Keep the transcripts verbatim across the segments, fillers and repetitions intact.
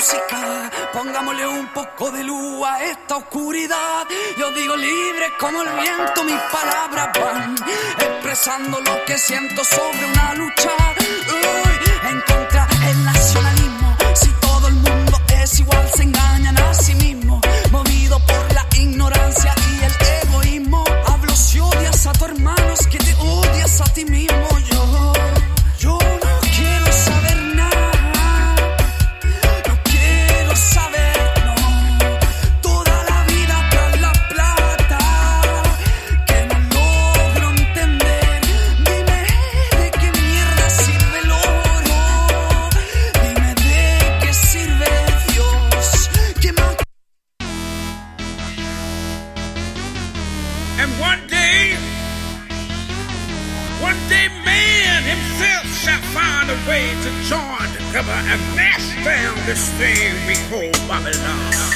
música, pongámosle un poco de luz a esta oscuridad. Yo digo libre como el viento, mis palabras van expresando lo que siento sobre una lucha. Uy, en contra el nacionalismo. Si todo el mundo es igual, se engañan a sí mismos, movido por la ignorancia y el egoísmo. Hablo si odias a tu hermano, es que te odias a ti mismo. Yo, yo no quiero saber nada, no quiero saber, no. Toda la vida tras la plata, que no logro entender. Dime de qué mierda sirve el oro, dime de qué sirve Dios, que más. And one day, one day man himself shall find a way to join together and mash down this thing we call Babylon.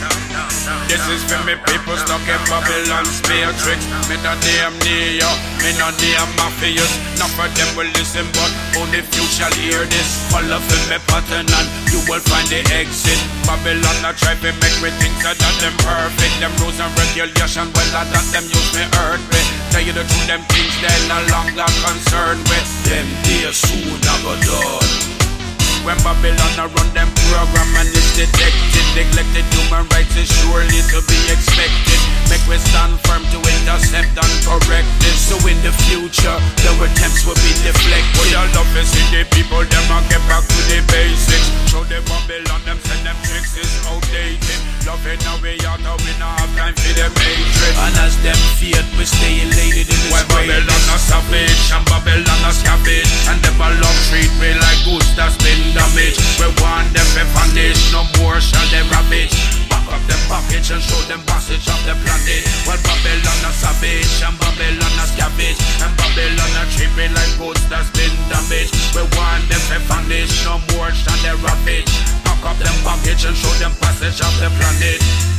This is for me people stuck in Babylon's matrix. Me no damn Neo, me no damn Mafias. Not for them will listen, but only few shall hear this. Follow for me pattern and you will find the exit. Babylon not try to make me think that them perfect. Them rules and regulation, well I that them use me earth me. Tell you the truth, them things they no longer concerned with. Them days soon I go done. When Babylon a run them program and it's detected, neglected human rights is surely to be expected. Make we stand firm to intercept and correct this. So in the future, the attempts will be deflected. We all love to see the people, them and get back to the basics. Show the Babylon, them send them tricks is outdated. Loving now we out, now we not have time for the matrix. And as them feared, we stay elated in this way. Babylon a savage, and Babylon a scavenge. And them a love treat me like goods that's been damage. We want them to vanish, no more shall they ravage. Back up them package and show them passage of the planet. Well, Babylon a savage and Babylon a scavenge. And Babylon a treat me like goods that's been damaged. We want them to vanish, no more shall they ravage. Back up them package and show them passage of the planet.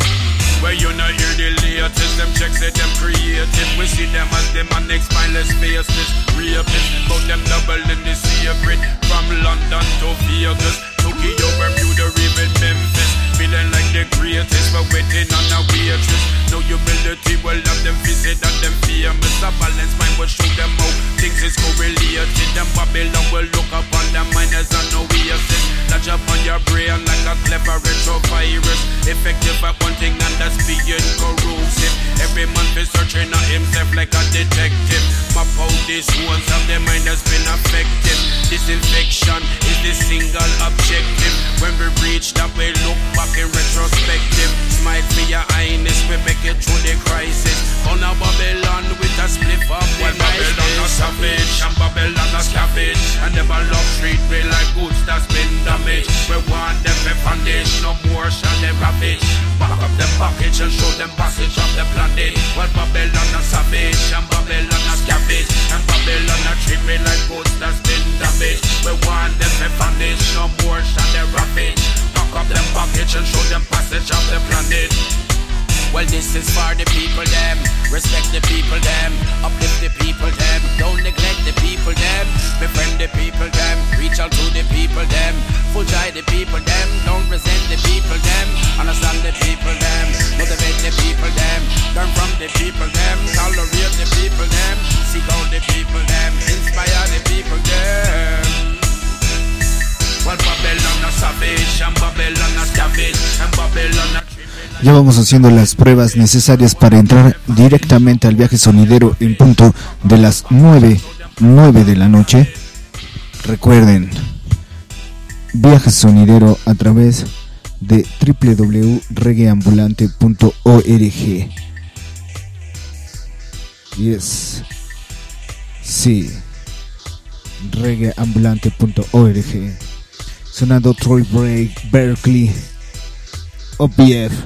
Where you not hear the latest, them checks it, them creative. We see them as them and next mindless faceless rapists. But them double in the secret. From London to Vegas, Tokyo, Bermuda, even Memphis. Feeling like the greatest, but waiting on a waitress. No humility will have them visit and them famous. A balanced mind will show them how things is correlated. Them Babylon will look upon them mind as an oasis. Lodge up on your brain like a clever retrovirus. Effective at one thing and that's being corrosive. Every man be searching on himself like a detective. Map out these wounds of the mind has been affected. Disinfection is the single objective. When we reach that we look back in retrospective. Smile for your highness, we make it through the crisis. On a Babylon with a split up. When Babylon a savage and Babylon a scavenge. And them a love treat me like goods that's been damaged. We want them to vanish, no more shall they ravage. Back up them package and show them passage of the planet. Well, Babylon a savage and Babylon a scavenge. And Babylon a treat me like goods that's been damaged. We want them to vanish, no more shall they ravage. Back up them package and show them passage of the planet. Well, this is for the people, them. Respect the people, them. Uplift the people, them. Don't neglect the people, them. Befriend the people, them. Reach out to the people, them. Full joy the people, them. Don't resent the people, them. Understand the people, them. Motivate the people, them. Learn from the people, them. Tolerate the people, them. Seek out the people, them. Inspire the people, them. Well, Babylon a savage, and Babylon a scavenge, and Babylon a... Ya vamos haciendo las pruebas necesarias para entrar directamente al viaje sonidero en punto de las nueve de la noche. Recuerden, viaje sonidero a través de doble u doble u doble u punto reggaeambulante punto org. Yes. Sí. reggaeambulante punto org. Sonando Troy Break, Berkeley, O P F.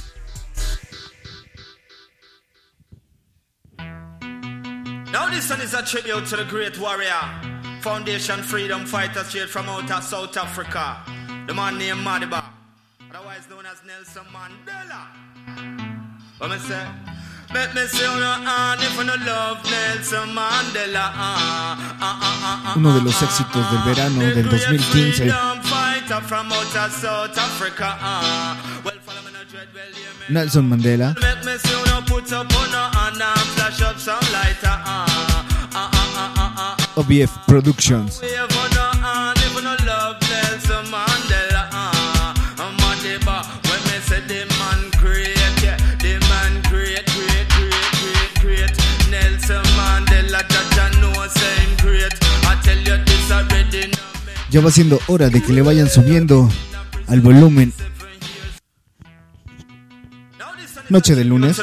Now this one is a tribute to the great warrior, Foundation Freedom Fighter straight from out of South Africa, the man named Madiba, otherwise known as Nelson Mandela. What me say? Let me see on your hand if you no love Nelson Mandela. Uno de los éxitos del verano del dos mil quince. fighter from outer South Africa. Uh. Well, follow me no dread, well, you may Nelson Mandela. make me see you no put up on no hand and flash up some lighter. Uh. Uh, uh, uh, uh, uh. O B F Productions. We have on no hand, if no love Nelson Mandela. Uh. Uh, Madiba, when me say the man great, yeah, the man great, great, great, great, great. Nelson Mandela, that I know saying great. I tell you this already. Ya va siendo hora de que le vayan subiendo al volumen. Noche de lunes.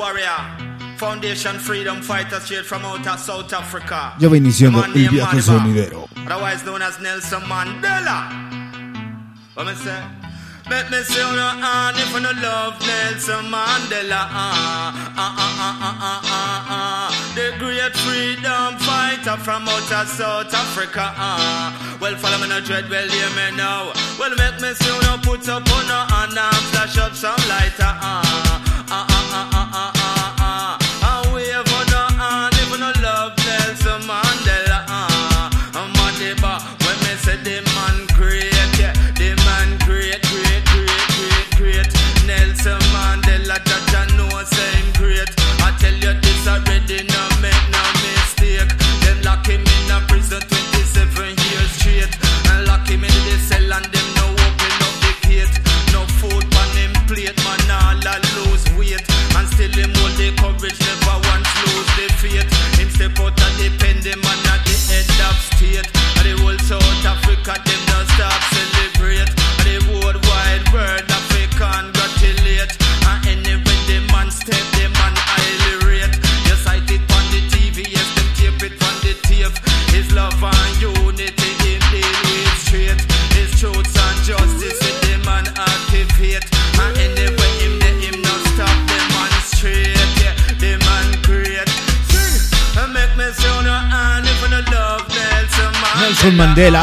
Ya va iniciando el viaje sonidero. Otherwise known as Nelson Mandela. What me say? Make me say no hand if you no love Nelson Mandela. Uh, uh, uh, uh, uh, uh, uh. The great freedom fighter from outer South Africa. Uh. Well, follow me no dread, well, hear me now. Well, make me say no put up on no hand and flash up some lighter. Uh, uh, uh, uh, uh, uh, uh, uh. And wave on no hand if you no love Nelson Mandela. Uh, uh, Madiba, when me say the man great, yeah, the man great, great, great, great, great. Nelson Mandela, that I know saying great. I tell you this already, no make no mistake. Them lock him in a prison twenty-seven years straight, and lock him in the cell and them no open up the gate. No food on him plate, man all a lose weight, and still him hold the courage, never once lose the faith. Him step out and depend him man at the head of state. And the whole South Africa them don't stop celebrate. And the worldwide world Africa congratulate. And anyway the man step, the man highly rate. You sight it on the T V, yes them tape it on the tape. His love and unity him deal with straight. His truth and justice with the man activate. And anyway him the him not stop the man straight. Yeah, the man great. Sing and make me say no hand if you no love Nelson Mandela. Nelson Mandela.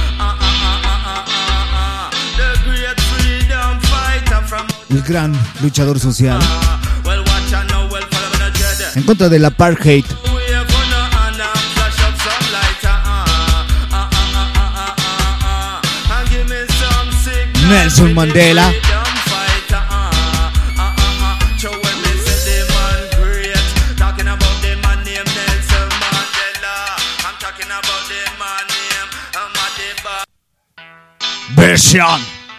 The great freedom fighter from El gran luchador social well watch and now well follow me no dread. en contra del apartheid. We have on no hand and flash up some lighter. Uh, uh, uh, uh, uh, uh, uh. And give me some signal. Nelson Mandela. Freedom fighter. Uh, uh, uh, uh. Show when me say the man great. Talking about the man named Nelson Mandela. I'm talking about the man named Madiba. Versión.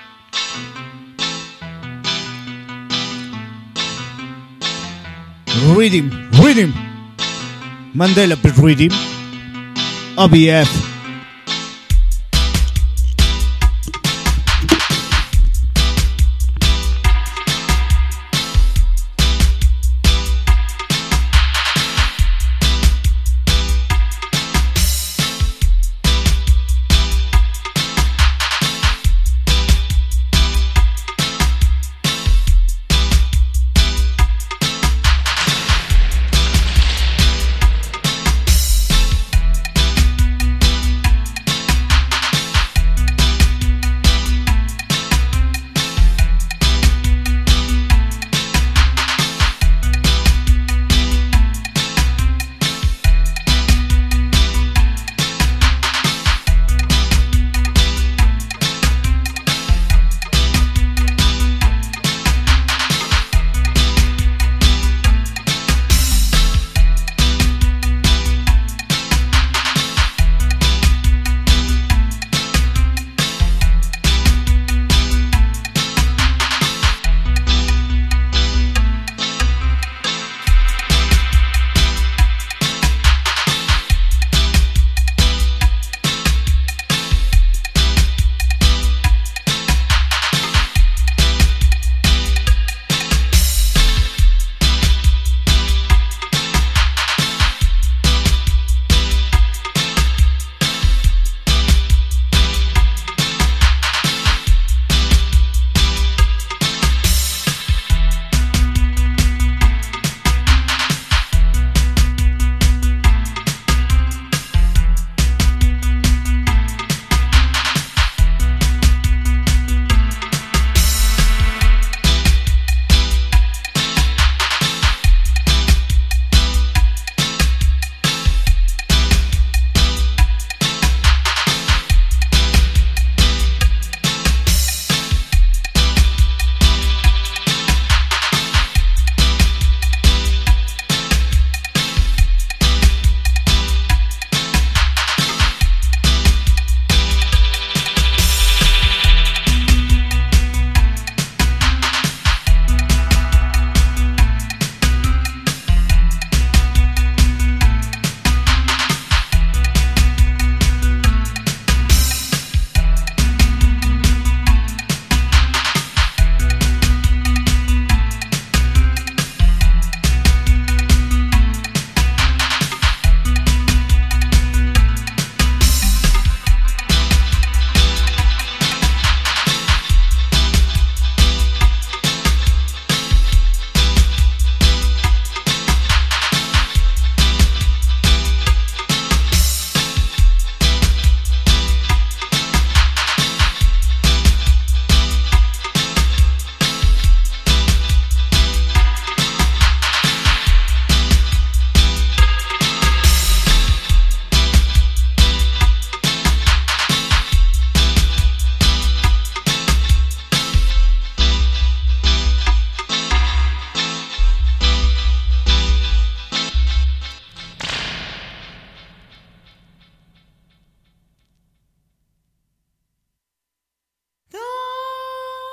Rhythm, rhythm. Mandela per rhythm. O B F.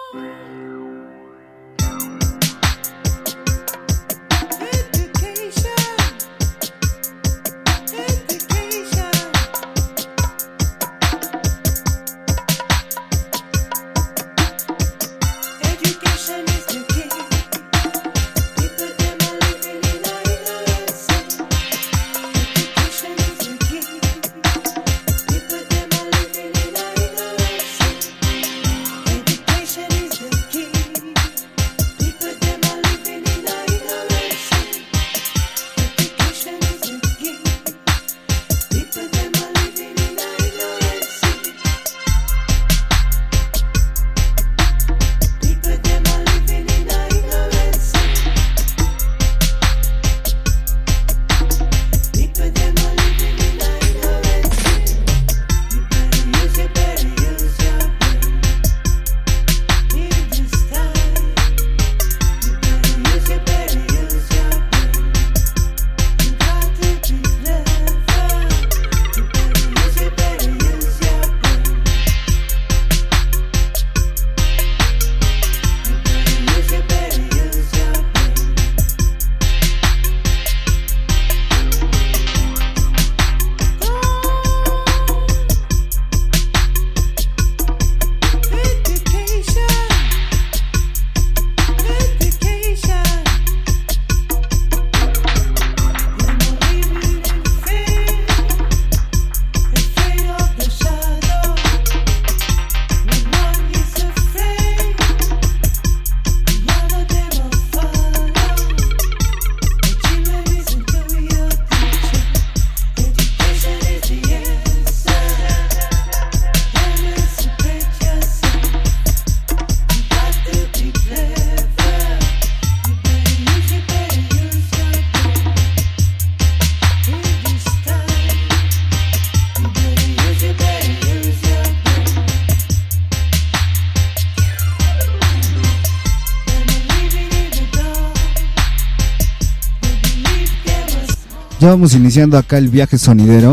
Ya vamos iniciando acá el viaje sonidero.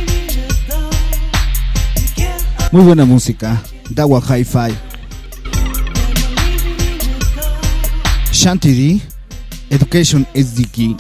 Muy buena música. Dawa Hi-Fi. Shanty D. Education is the key.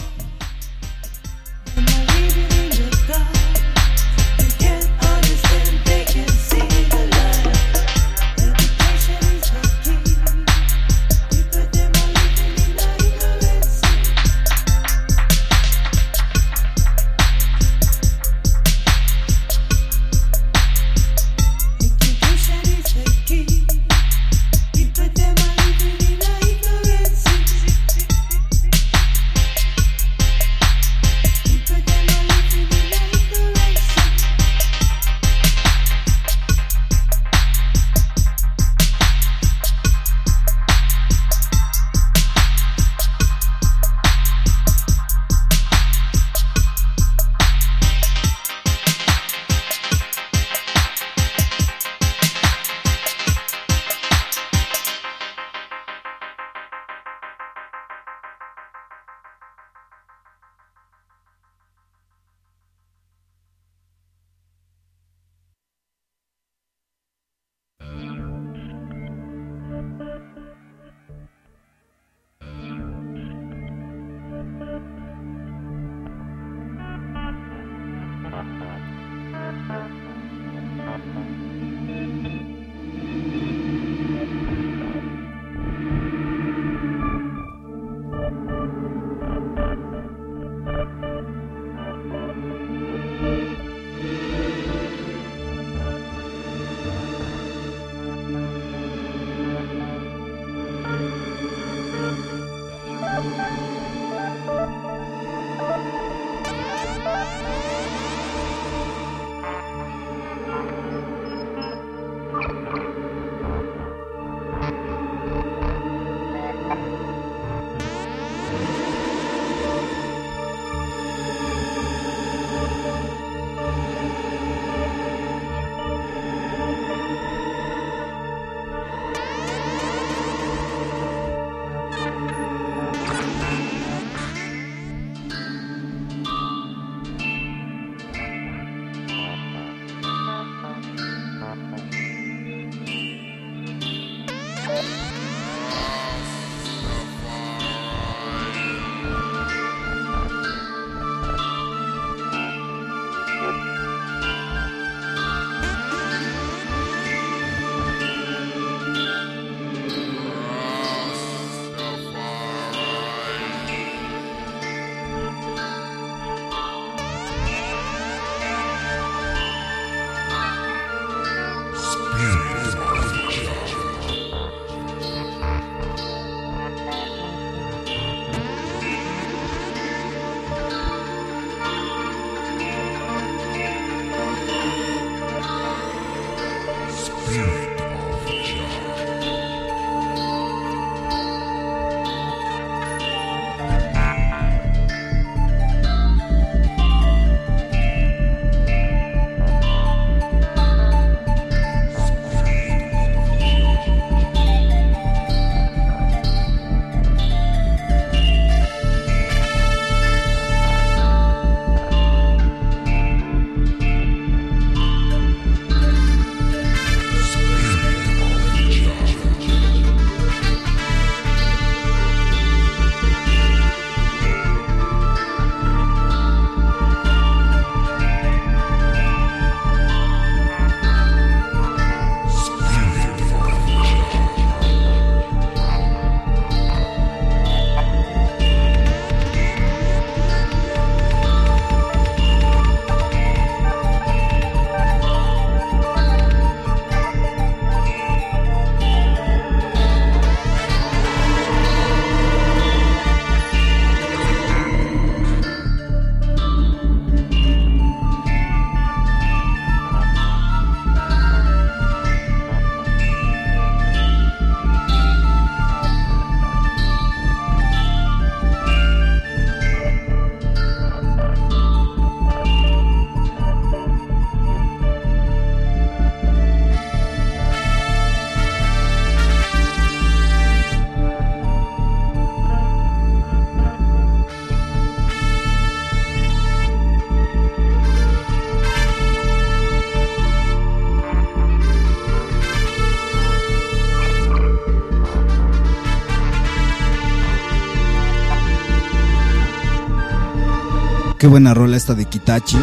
qué buena rola esta de Kitachi.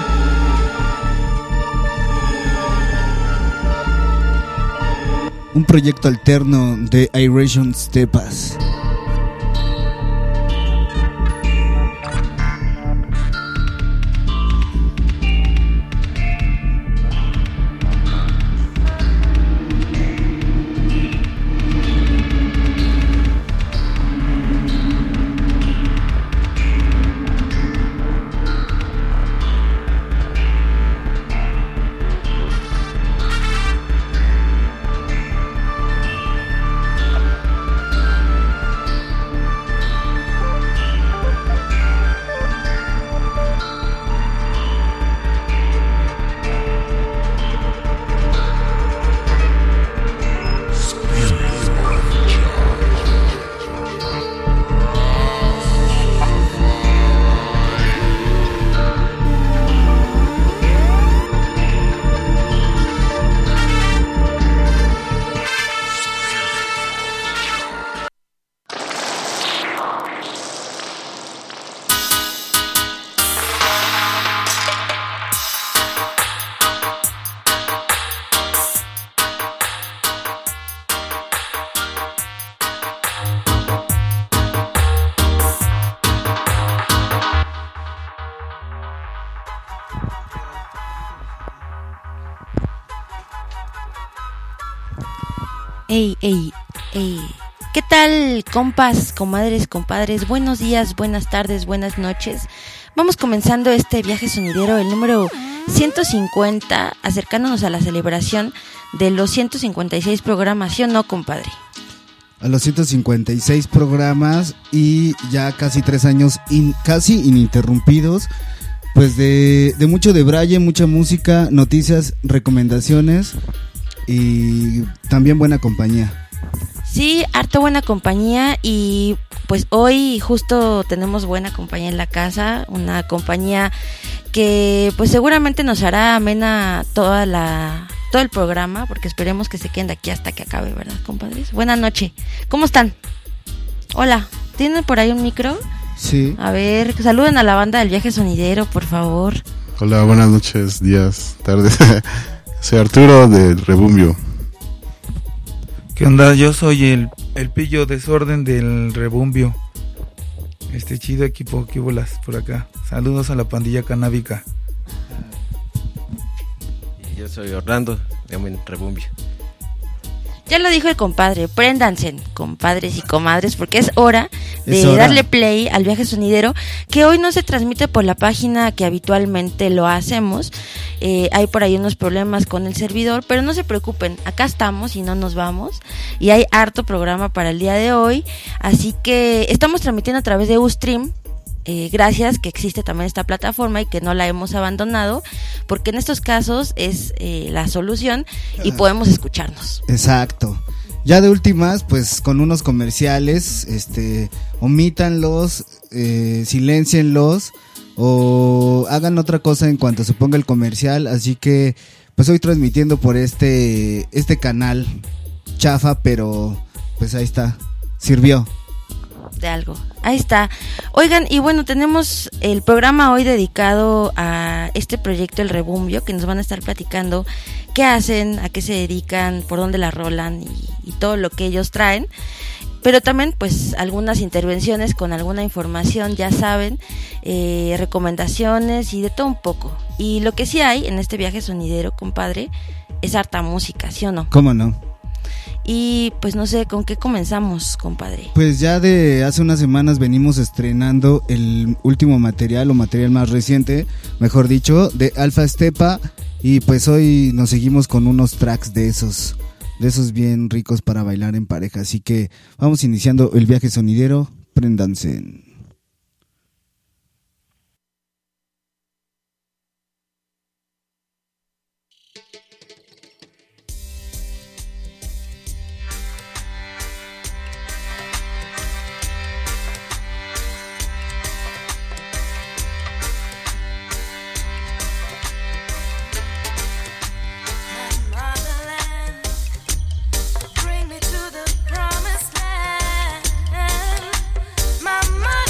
Un proyecto alterno de Iration Stepas. Ey, ey, ey. ¿Qué tal, compas, comadres, compadres? Buenos días, buenas tardes, buenas noches. Vamos comenzando este viaje sonidero, el número ciento cincuenta, acercándonos a la celebración de los ciento cincuenta y seis programas, ¿sí o no, compadre? A los ciento cincuenta y seis programas y ya casi tres años in, casi ininterrumpidos, pues de, de mucho de braille, mucha música, noticias, recomendaciones y también buena compañía. Sí, harto buena compañía y pues hoy justo tenemos buena compañía en la casa, una compañía que pues seguramente nos hará amena toda la todo el programa, porque esperemos que se queden de aquí hasta que acabe, ¿verdad, compadres? Buenas noches. ¿Cómo están? Hola, ¿tienen por ahí un micro? Sí. A ver, saluden a la banda del viaje sonidero, por favor. Hola, buenas noches, días, tardes. Soy Arturo del Rebumbio. ¿Qué onda? Yo soy el, el pillo desorden del Rebumbio. Este chido equipo, ¿qué bolas por acá? Saludos a la pandilla canábica. Y yo soy Orlando, de Rebumbio. Ya lo dijo el compadre, préndanse, compadres y comadres, porque es hora de es hora. darle play al viaje sonidero, que hoy no se transmite por la página que habitualmente lo hacemos. Eh, hay por ahí unos problemas con el servidor, pero no se preocupen, acá estamos y no nos vamos, y hay harto programa para el día de hoy, así que estamos transmitiendo a través de Ustream. Eh, gracias que existe también esta plataforma y que no la hemos abandonado, porque en estos casos es eh, la solución y podemos escucharnos. Exacto. Ya de últimas, pues con unos comerciales, este, omítanlos, eh, siléncienlos o hagan otra cosa en cuanto se ponga el comercial. Así que, pues hoy transmitiendo por este, este canal chafa, pero pues ahí está, sirvió. De algo. Ahí está. Oigan, y bueno, tenemos el programa hoy dedicado a este proyecto El Rebumbio, que nos van a estar platicando qué hacen, a qué se dedican, por dónde la rolan y, y todo lo que ellos traen. Pero también pues algunas intervenciones con alguna información, ya saben, eh, recomendaciones y de todo un poco. Y lo que sí hay en este viaje sonidero, compadre, es harta música, ¿sí o no? ¿Cómo no? Y pues no sé, ¿con qué comenzamos, compadre? Pues ya de hace unas semanas venimos estrenando el último material o material más reciente, mejor dicho, de Alfa Stepa, y pues hoy nos seguimos con unos tracks de esos, de esos bien ricos para bailar en pareja, así que vamos iniciando el viaje sonidero, préndanse. My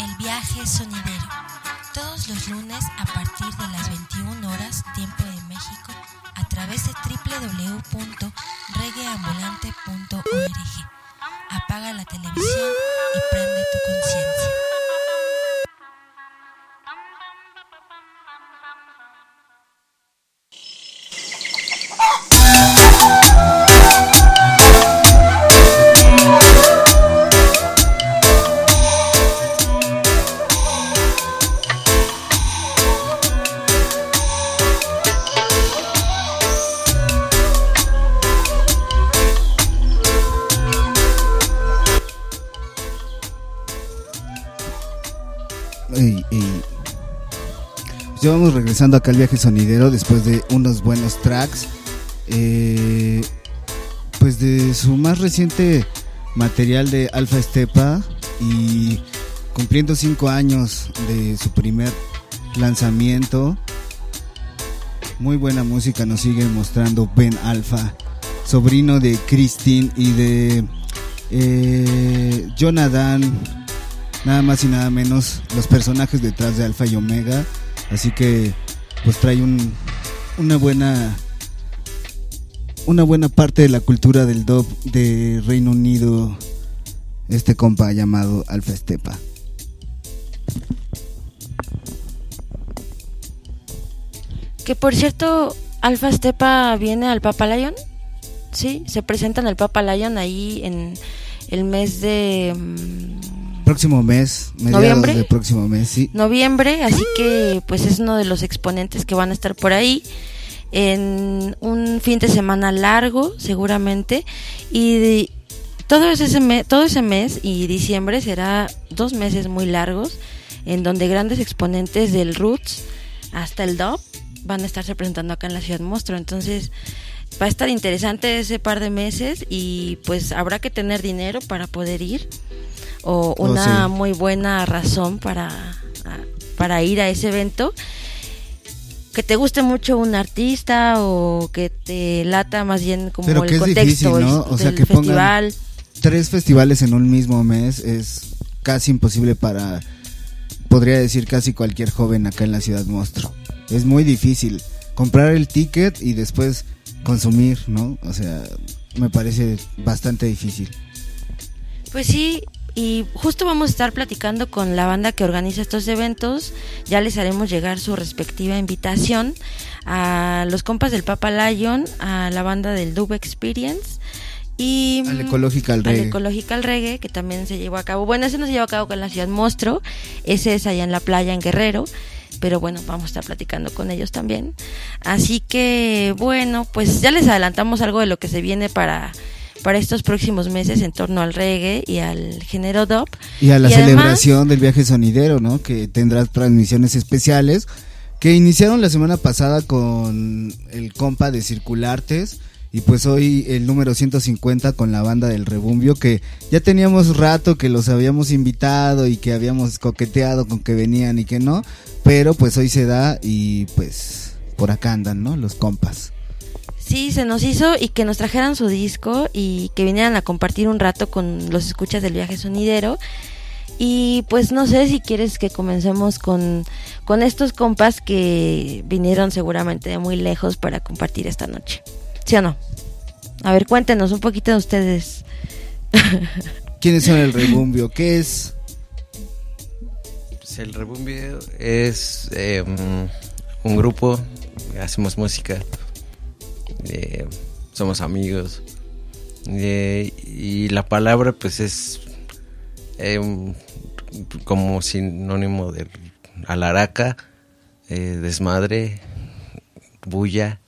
El viaje sonidero. Todos los lunes a partir de las veintiuna horas, tiempo de México, a través de doble u doble u doble u punto reggaeambulante punto org. Apaga la televisión y prende tu conciencia. Y, y pues ya vamos regresando acá al viaje sonidero después de unos buenos tracks, eh, pues de su más reciente material de Alfa Estepa, y cumpliendo cinco años de su primer lanzamiento. Muy buena música nos sigue mostrando Ben Alfa, sobrino de Christine y de eh, Jonathan, nada más y nada menos, los personajes detrás de Alfa y Omega. Así que pues trae un, una buena una buena parte de la cultura del dub de Reino Unido, este compa llamado Alfa Estepa. Que por cierto, Alfa Estepa viene al Papa Lion. Sí, se presenta en el Papa Lion ahí en el mes de um, próximo mes, mediados ¿Noviembre? del próximo mes, sí. Noviembre, así que pues es uno de los exponentes que van a estar por ahí en un fin de semana largo, seguramente, y de, todo ese mes, todo ese mes y diciembre será dos meses muy largos en donde grandes exponentes del roots hasta el dub van a estarse presentando acá en la Ciudad Monstruo. Entonces va a estar interesante ese par de meses y pues habrá que tener dinero para poder ir o una oh, sí. muy buena razón para, para ir a ese evento. Que te guste mucho un artista o que te lata más bien como Pero el que contexto es difícil, ¿no? O sea, del que festival. Pongan tres festivales en un mismo mes es casi imposible para, podría decir, casi cualquier joven acá en la Ciudad Monstruo. Es muy difícil comprar el ticket y después consumir, ¿no? O sea, me parece bastante difícil. Pues sí, y justo vamos a estar platicando con la banda que organiza estos eventos. Ya les haremos llegar su respectiva invitación a los compas del Papa Lion, a la banda del Dub Experience y al Ecological Reggae. Al Ecological Reggae, que también se llevó a cabo. Bueno, ese no se llevó a cabo con la Ciudad Monstruo, ese es allá en la playa en Guerrero. Pero bueno, vamos a estar platicando con ellos también. Así que bueno, pues ya les adelantamos algo de lo que se viene para, para estos próximos meses en torno al reggae y al género dub. Y a la y celebración además del viaje sonidero, ¿no? Que tendrá transmisiones especiales que iniciaron la semana pasada con el compa de Circulartes. Y pues hoy el número ciento cincuenta con la banda del Rebumbio, que ya teníamos rato que los habíamos invitado y que habíamos coqueteado con que venían y que no, pero pues hoy se da y pues por acá andan, ¿no? Los compas. Sí, se nos hizo y que nos trajeran su disco y que vinieran a compartir un rato con los escuchas del viaje sonidero. Y pues no sé si quieres que comencemos con, con estos compas que vinieron seguramente de muy lejos para compartir esta noche. ¿Sí o no? A ver, cuéntenos un poquito de ustedes. ¿Quiénes son el Rebumbio? ¿Qué es? Pues el Rebumbio es eh, un grupo, hacemos música, eh, somos amigos, eh, y la palabra pues es eh, un, como sinónimo de alaraca, eh, desmadre, bulla.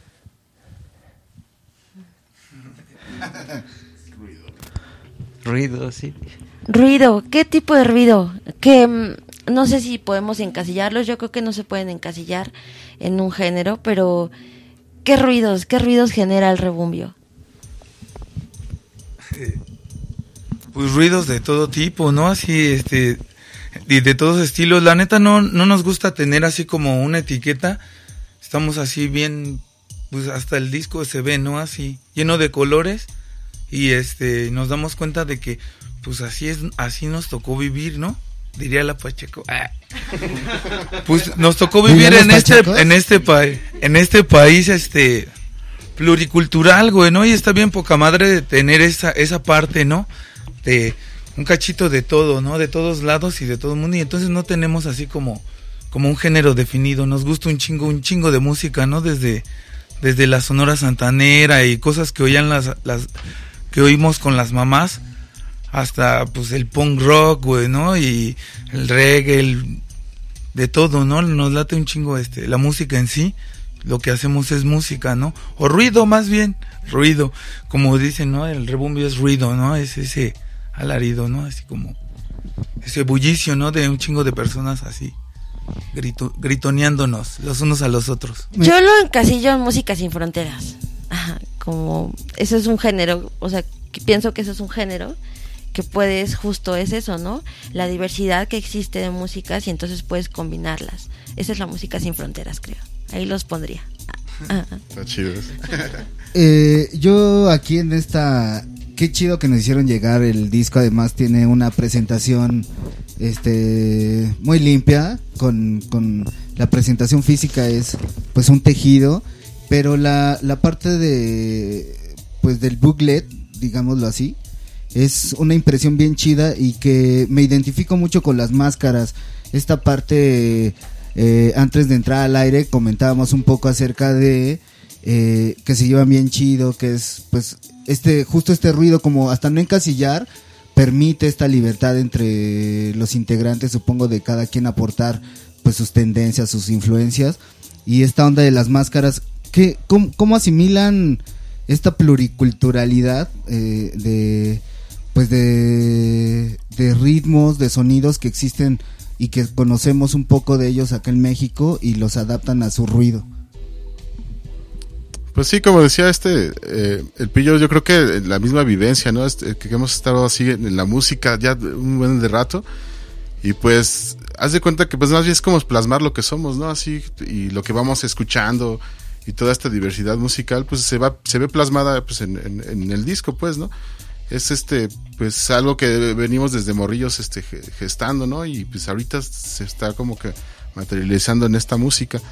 Ruido. Ruido, sí. Ruido, ¿qué tipo de ruido? Que no sé si podemos encasillarlos, yo creo que no se pueden encasillar en un género, pero ¿qué ruidos, qué ruidos genera el Rebumbio? Pues ruidos de todo tipo, ¿no? Así, este, y de todos estilos. La neta no, no nos gusta tener así como una etiqueta. Estamos así bien, pues hasta el disco se ve, ¿no? Así, lleno de colores. Y este, nos damos cuenta de que, pues así es, así nos tocó vivir, ¿no? diría la Pacheco. Ah. Pues nos tocó vivir en este, en este país, en este país, este, pluricultural, güey, ¿no? Y está bien poca madre de tener esa, esa parte, ¿no? De un cachito de todo, ¿no? De todos lados y de todo el mundo. Y entonces no tenemos así como, como un género definido. Nos gusta un chingo, un chingo de música, ¿no? Desde, desde la Sonora Santanera y cosas que oían las, las, que oímos con las mamás, hasta pues el punk rock, güey, ¿no? Y el reggae, el, de todo, ¿no? Nos late un chingo este, la música en sí. Lo que hacemos es música, ¿no? O ruido, más bien, ruido. Como dicen, ¿no? El rebumbio es ruido, ¿no? Es ese alarido, ¿no? Así como ese bullicio, ¿no? De un chingo de personas así, grito, gritoneándonos los unos a los otros. Yo lo encasillo en música sin fronteras. Ajá, como, eso es un género, o sea, que pienso que eso es un género que puedes, justo es eso, ¿no? La diversidad que existe de músicas y entonces puedes combinarlas. Esa es la música sin fronteras, creo. Ahí los pondría. Ah, ah. Está chido. eh, yo aquí en esta... Qué chido que nos hicieron llegar el disco. Además tiene una presentación este muy limpia. Con, con la presentación física es pues un tejido. Pero la, la parte de pues del booklet, digámoslo así, es una impresión bien chida y que me identifico mucho con las máscaras. Esta parte... Eh, antes de entrar al aire comentábamos un poco acerca de eh, que se llevan bien chido, que es pues este justo este ruido, como hasta no encasillar, permite esta libertad entre los integrantes, supongo, de cada quien aportar pues sus tendencias, sus influencias. Y esta onda de las máscaras, ¿qué, cómo, cómo asimilan esta pluriculturalidad eh, de pues de, de ritmos, de sonidos que existen y que conocemos un poco de ellos acá en México y los adaptan a su ruido? Pues sí, como decía este, eh, el Pillo, yo creo que la misma vivencia, ¿no? Este, que hemos estado así en la música ya un buen de rato, y pues, haz de cuenta que pues más bien es como plasmar lo que somos, ¿no? Así, y lo que vamos escuchando, y toda esta diversidad musical, pues se va, se ve plasmada pues en, en, en el disco, pues, ¿no? Es este, pues algo que venimos desde morrillos este gestando, ¿no? Y pues ahorita se está como que materializando en esta música.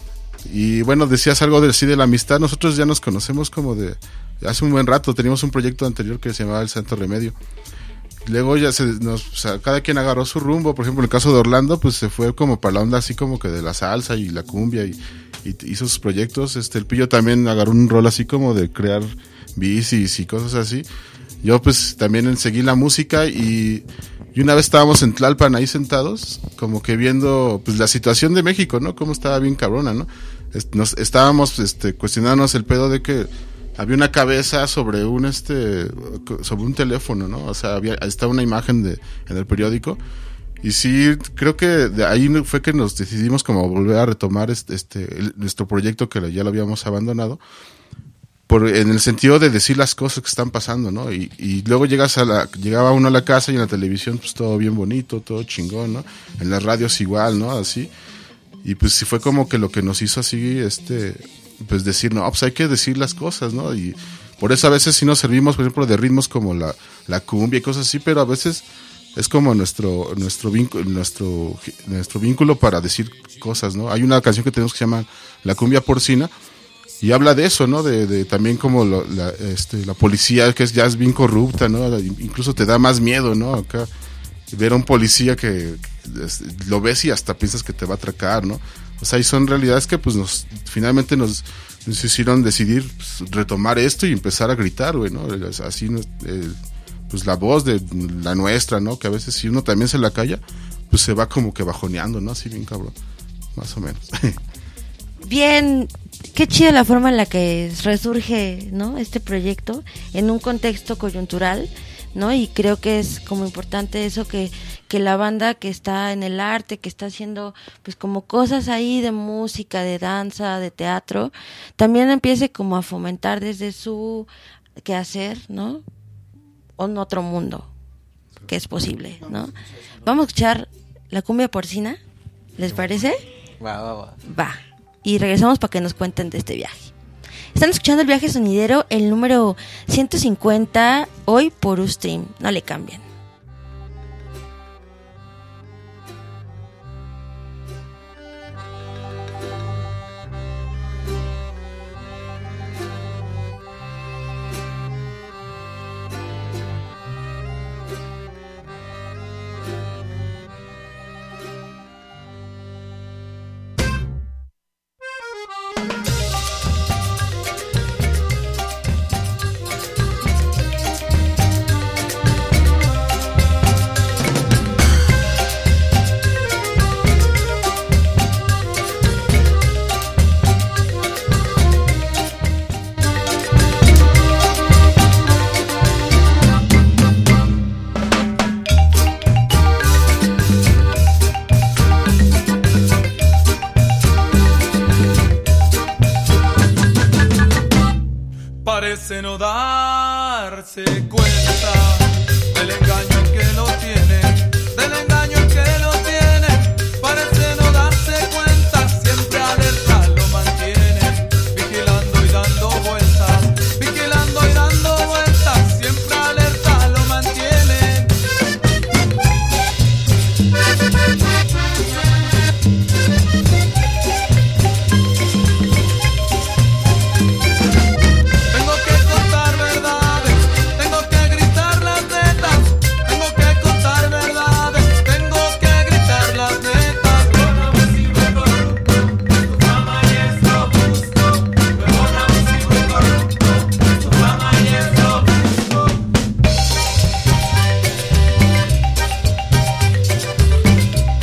Y bueno, decías algo de sí de la amistad. Nosotros ya nos conocemos como de hace un buen rato. Teníamos un proyecto anterior que se llamaba El Santo Remedio. Luego ya se nos, o sea, cada quien agarró su rumbo. Por ejemplo, en el caso de Orlando, pues se fue como para la onda así como que de la salsa y la cumbia y, y hizo sus proyectos. Este, el Pillo también agarró un rol así como de crear bicis y cosas así. Yo pues también seguí la música y, y una vez estábamos en Tlalpan ahí sentados, como que viendo pues la situación de México, ¿no? Cómo estaba bien cabrona, ¿no? Nos estábamos este cuestionándonos el pedo de que había una cabeza sobre un este sobre un teléfono, ¿no? O sea, había estaba una imagen de en el periódico. Y sí, creo que de ahí fue que nos decidimos como volver a retomar este, este el, nuestro proyecto que ya lo habíamos abandonado. Por, en el sentido de decir las cosas que están pasando, ¿no? Y, y luego llegas a la, llegaba uno a la casa y en la televisión pues todo bien bonito, todo chingón, ¿no? En las radios igual, ¿no? Así. Y pues sí fue como que lo que nos hizo así, este, pues decir, no, pues hay que decir las cosas, ¿no? Y por eso a veces sí nos servimos, por ejemplo, de ritmos como la, la cumbia y cosas así, pero a veces es como nuestro, nuestro vínculo, nuestro, nuestro vínculo para decir cosas, ¿no? Hay una canción que tenemos que se llama La Cumbia Porcina, y habla de eso, ¿no? De, de también como lo, la, este, la policía que es, ya es bien corrupta, ¿no? Incluso te da más miedo, ¿no? Acá ver a un policía que es, lo ves y hasta piensas que te va a atracar, ¿no? O sea, y son realidades que pues nos finalmente nos, nos hicieron decidir pues, retomar esto y empezar a gritar, güey, ¿no? Así, eh, pues la voz de la nuestra, ¿no? Que a veces si uno también se la calla, pues se va como que bajoneando, ¿no? Así bien cabrón, más o menos. Bien, qué chida la forma en la que resurge, ¿no? Este proyecto en un contexto coyuntural, ¿no? Y creo que es como importante eso, que, que la banda que está en el arte, que está haciendo pues como cosas ahí de música, de danza, de teatro, también empiece como a fomentar desde su quehacer, ¿no? Un otro mundo que es posible, ¿no? Vamos a escuchar La Cumbia Porcina, ¿les parece? Va, va, va. Va. Y regresamos para que nos cuenten de este viaje. Están escuchando el viaje sonidero, el número ciento cincuenta, hoy por Ustream. No le cambien. parece no darse cuenta del engaño en que lo tiene, del engaño en que lo tiene, parece no darse cuenta, siempre alerta lo mantiene, vigilando y dando vueltas, vigilando y dando vueltas, siempre alerta lo mantiene. Tengo que contar verdades, tengo que gritar las netas, tengo que contar verdades, tengo que gritar las netas. Perdóname si me corrupto, tu fama y es lo justo. Perdóname si me corrupto, tu fama y es lo justo.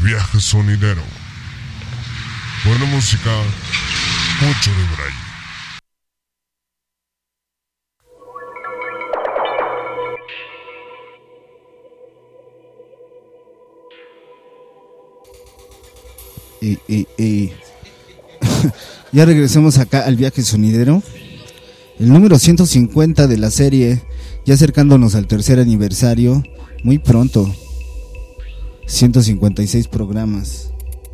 viaje sonidero. Buena música, mucho de Braille. Y, y, y. Ya regresamos acá al viaje sonidero. El número ciento cincuenta de la serie, ya acercándonos al tercer aniversario, muy pronto. ciento cincuenta y seis programas.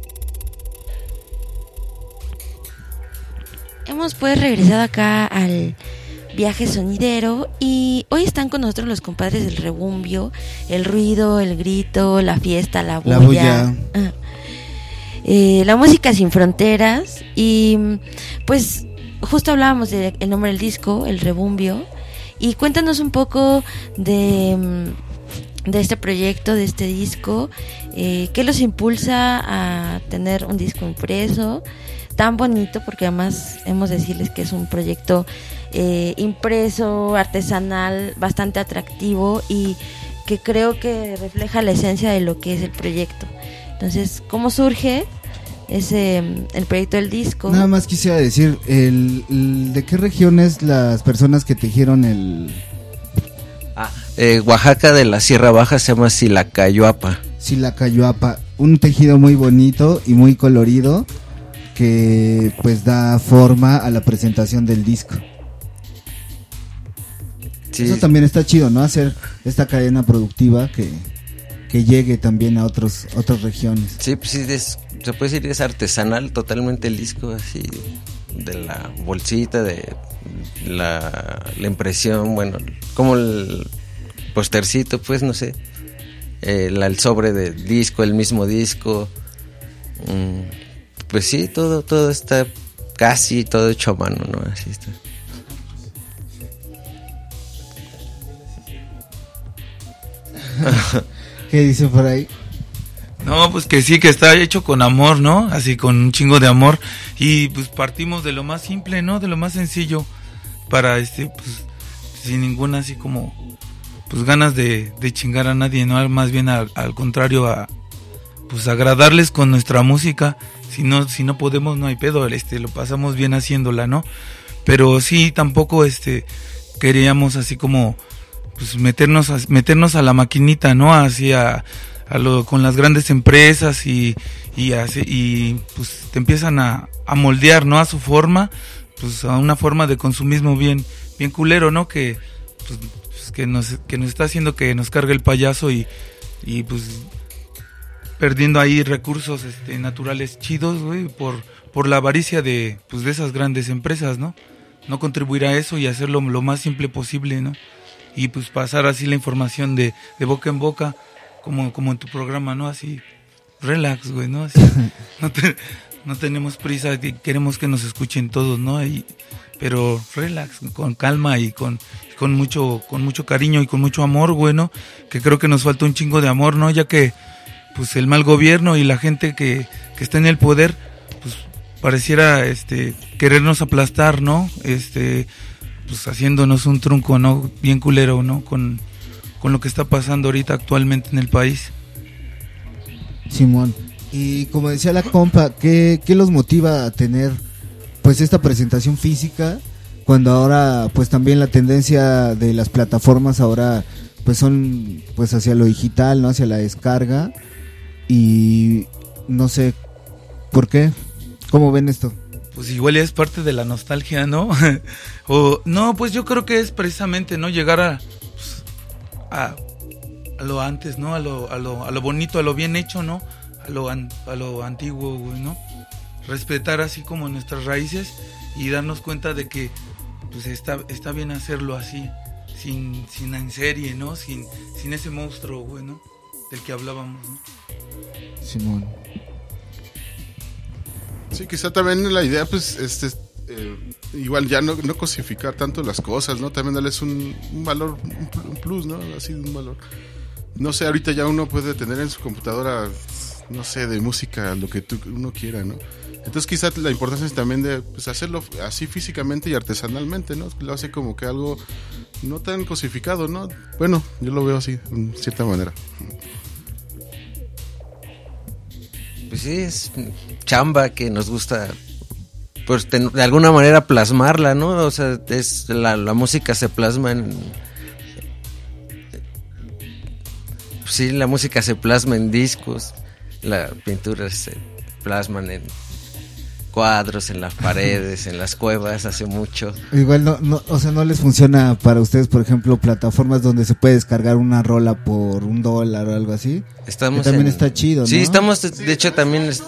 Hemos pues regresado acá al viaje sonidero y hoy están con nosotros los compadres del rebumbio, el ruido, el grito, la fiesta, la bulla. La bulla. Ah. Eh, la música sin fronteras. Y pues justo hablábamos del nombre del disco, el rebumbio. Y cuéntanos un poco de, de este proyecto, de este disco. eh, ¿Qué los impulsa a tener un disco impreso tan bonito? Porque además hemos de decirles que es un proyecto eh, impreso, artesanal, bastante atractivo y que creo que refleja la esencia de lo que es el proyecto. Entonces, ¿cómo surge ese el proyecto del disco? Nada más quisiera decir, el, el, ¿de qué regiones las personas que tejieron el...? Ah, eh, Oaxaca, de la Sierra Baja, se llama Silacayoapa. Silacayoapa, un tejido muy bonito y muy colorido que pues da forma a la presentación del disco. Sí. Eso también está chido, ¿no? Hacer esta cadena productiva que... que llegue también a otros otras regiones. Sí, pues sí, es, se puede decir que es artesanal totalmente el disco, así, de la bolsita, de la, la impresión, bueno, como el postercito, pues, no sé, el, el sobre del disco, el mismo disco, pues sí, todo, todo está casi todo hecho a mano, ¿no? Así está. ¿Qué dice por ahí? No, pues que sí, que está hecho con amor, ¿no? Así con un chingo de amor. Y pues partimos de lo más simple, ¿no? De lo más sencillo. Para este, pues, sin ninguna así como, pues ganas de, de chingar a nadie, ¿no? Más bien al, al contrario, a pues agradarles con nuestra música. Si no, si no podemos, no hay pedo, este, lo pasamos bien haciéndola, ¿no? Pero sí, tampoco, este, queríamos así como... pues meternos a, meternos a la maquinita, ¿no? Así a, a lo, con las grandes empresas y y, así, y pues te empiezan a, a moldear, ¿no? A su forma, pues a una forma de consumismo bien bien culero, ¿no? Que pues, pues que nos que nos está haciendo que nos cargue el payaso y y pues perdiendo ahí recursos este naturales chidos, güey, por por la avaricia de pues de esas grandes empresas, ¿no? No contribuir a eso y hacerlo lo más simple posible, ¿no? Y pues pasar así la información de, de boca en boca, como, como en tu programa, ¿no? Así, relax, güey, ¿no? Así, no, te, no tenemos prisa, queremos que nos escuchen todos, ¿no? Y, pero relax, con calma y con, con mucho con mucho cariño y con mucho amor, güey, ¿no? Que creo que nos falta un chingo de amor, ¿no? Ya que, pues, el mal gobierno y la gente que, que está en el poder, pues, pareciera, este, querernos aplastar, ¿no? Este... pues haciéndonos un trunco, ¿no? Bien culero, ¿no? Con, con lo que está pasando ahorita actualmente en el país. Simón, y como decía la compa, ¿qué, qué los motiva a tener pues esta presentación física cuando ahora pues también la tendencia de las plataformas ahora pues son pues hacia lo digital, ¿no? Hacia la descarga y no sé, ¿por qué? ¿Cómo ven esto? Pues igual es parte de la nostalgia, ¿no? O no, pues yo creo que es precisamente, ¿no? Llegar a pues, a, a lo antes, ¿no? A lo, a lo a lo bonito, a lo bien hecho, ¿no? A lo an, a lo antiguo, güey, ¿no? Respetar así como nuestras raíces y darnos cuenta de que pues está está bien hacerlo así, sin sin en serie, ¿no? Sin sin ese monstruo, güey, ¿no? Del que hablábamos, ¿no? Simón. Sí, quizá también la idea, pues, este, eh, igual ya no, no cosificar tanto las cosas, ¿no? También darles un, un valor, un plus, ¿no? Así, un valor. No sé, ahorita ya uno puede tener en su computadora, no sé, de música, lo que tú, uno quiera, ¿no? Entonces quizá la importancia es también de pues, hacerlo así físicamente y artesanalmente, ¿no? Lo hace como que algo no tan cosificado, ¿no? Bueno, yo lo veo así, de cierta manera. pues sí, es chamba que nos gusta, pues de, de alguna manera plasmarla, ¿no? O sea, es la, la música se plasma en... Sí, la música se plasma en discos, la pintura se plasman en cuadros, en las paredes, en las cuevas, hace mucho. Igual no, no, o sea, no les funciona para ustedes, por ejemplo, plataformas donde se puede descargar una rola por un dólar o algo así. Estamos que también en, está chido, ¿no? Sí, estamos, de hecho también es,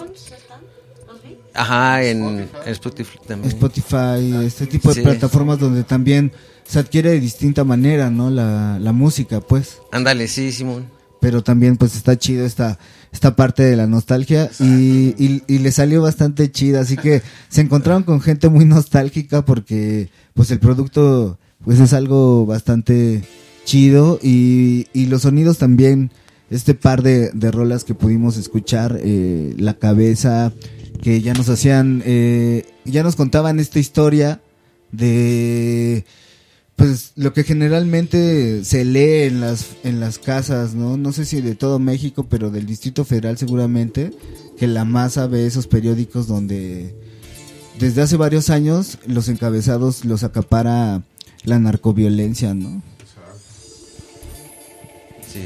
ajá, en, en Spotify también. Spotify, este tipo de Sí. plataformas donde también se adquiere de distinta manera, ¿no? La, la música, pues. Ándale, sí, Simón. Pero también pues está chido esta esta parte de la nostalgia y, y, y le salió bastante chida, así que se encontraron con gente muy nostálgica porque pues el producto pues es algo bastante chido y, y los sonidos también, este par de, de rolas que pudimos escuchar, eh, La Cabeza, que ya nos hacían, eh, ya nos contaban esta historia de... Pues lo que generalmente se lee en las en las casas, ¿no? No sé si de todo México, pero del Distrito Federal seguramente, que la masa ve esos periódicos donde desde hace varios años los encabezados los acapara la narcoviolencia, ¿no? Sí.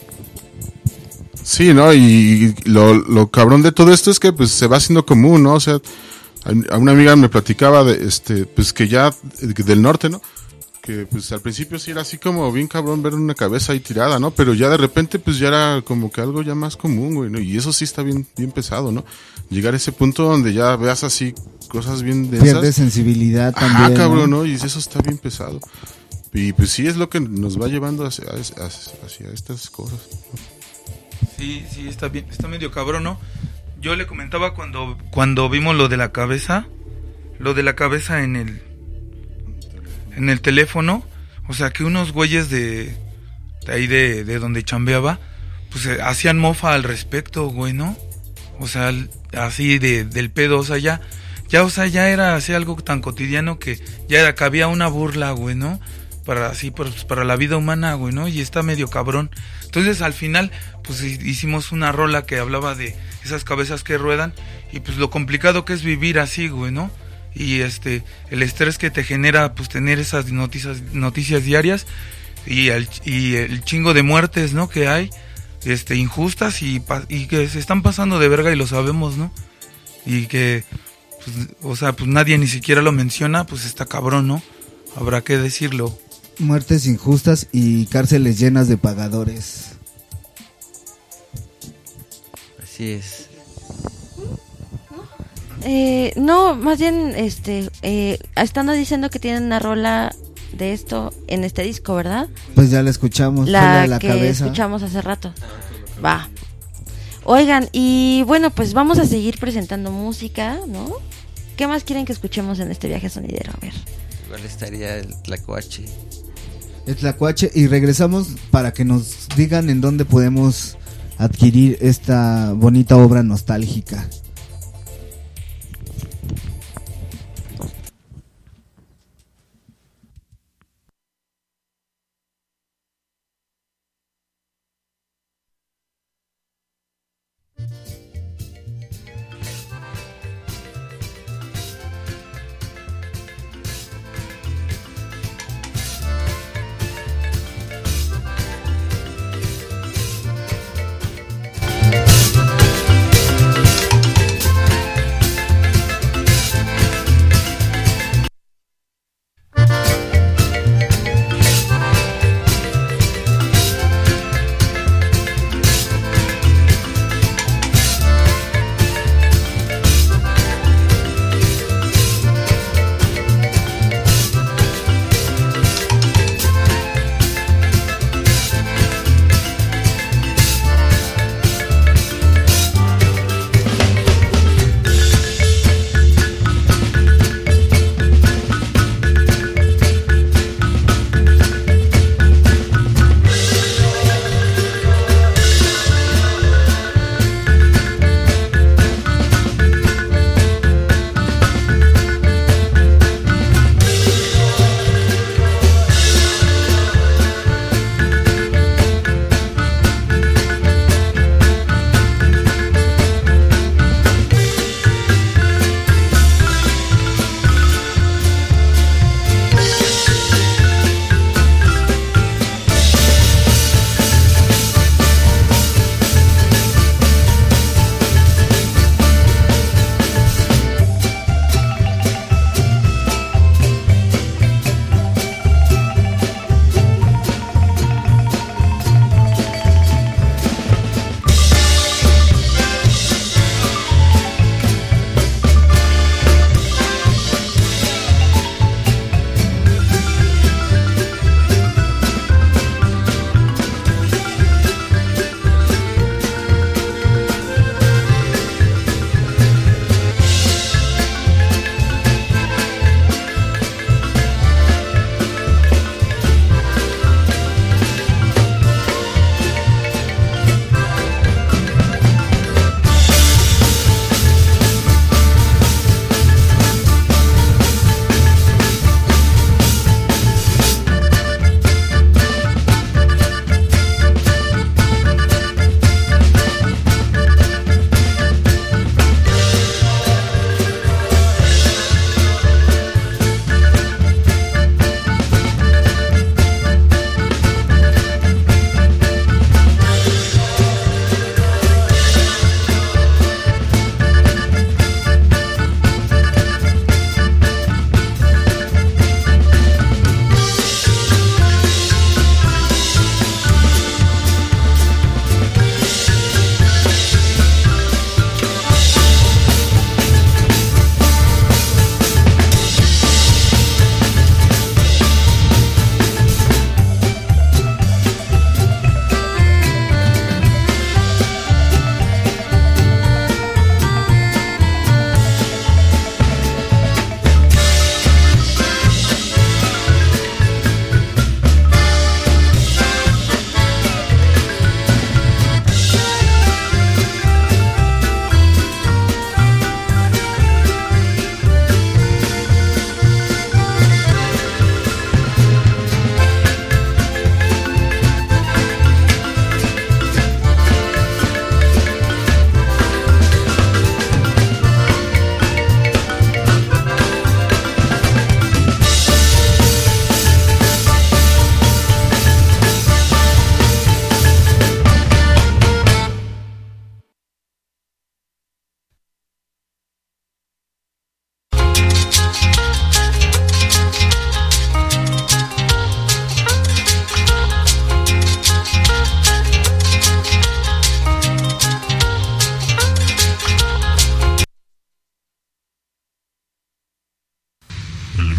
Sí, ¿no? Y lo, lo cabrón de todo esto es que pues se va haciendo común, ¿no? O sea, a, a una amiga me platicaba de este, pues que ya del norte, ¿no? Que pues al principio sí era así como bien cabrón ver una cabeza ahí tirada, ¿no? Pero ya de repente pues ya era como que algo ya más común, güey, ¿no? Y eso sí está bien bien pesado, ¿no? Llegar a ese punto donde ya veas así cosas bien densas. Pierde sensibilidad también. Ah, cabrón, ¿no? ¿no? Y eso está bien pesado. Y pues sí es lo que nos va llevando hacia, hacia, hacia estas cosas, ¿no? Sí, sí, está bien, está medio cabrón, ¿no? Yo le comentaba cuando, cuando vimos lo de la cabeza, lo de la cabeza en el... en el teléfono, o sea, que unos güeyes de, de ahí de, de donde chambeaba, pues eh, hacían mofa al respecto, güey, ¿no? O sea, así de, del pedo, o sea, ya, ya, o sea, ya era así algo tan cotidiano que ya era, que había una burla, güey, ¿no? Para así, pues, para la vida humana, güey, ¿no? Y está medio cabrón. Entonces, al final, pues hicimos una rola que hablaba de esas cabezas que ruedan y pues lo complicado que es vivir así, güey, ¿no? Y este el estrés que te genera pues tener esas noticias noticias diarias y el, y el chingo de muertes, ¿no? Que hay este injustas y, y que se están pasando de verga y lo sabemos, ¿no? Y que pues, o sea, pues nadie ni siquiera lo menciona, pues está cabrón, ¿no? Habrá que decirlo. Muertes injustas y cárceles llenas de pagadores. Así es. Eh, no, más bien, este, eh, están diciendo que tienen una rola de esto en este disco, ¿verdad? Pues ya la escuchamos. La, la, la que cabeza. escuchamos hace rato. Va. Oigan, y bueno, pues vamos a seguir presentando música, ¿no? ¿Qué más quieren que escuchemos en este viaje sonidero? A ver. Igual estaría el Tlacuache. El Tlacuache, y regresamos para que nos digan en dónde podemos adquirir esta bonita obra nostálgica. Thank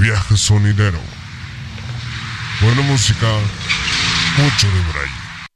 viaje sonidero. Buena música, mucho de Braille.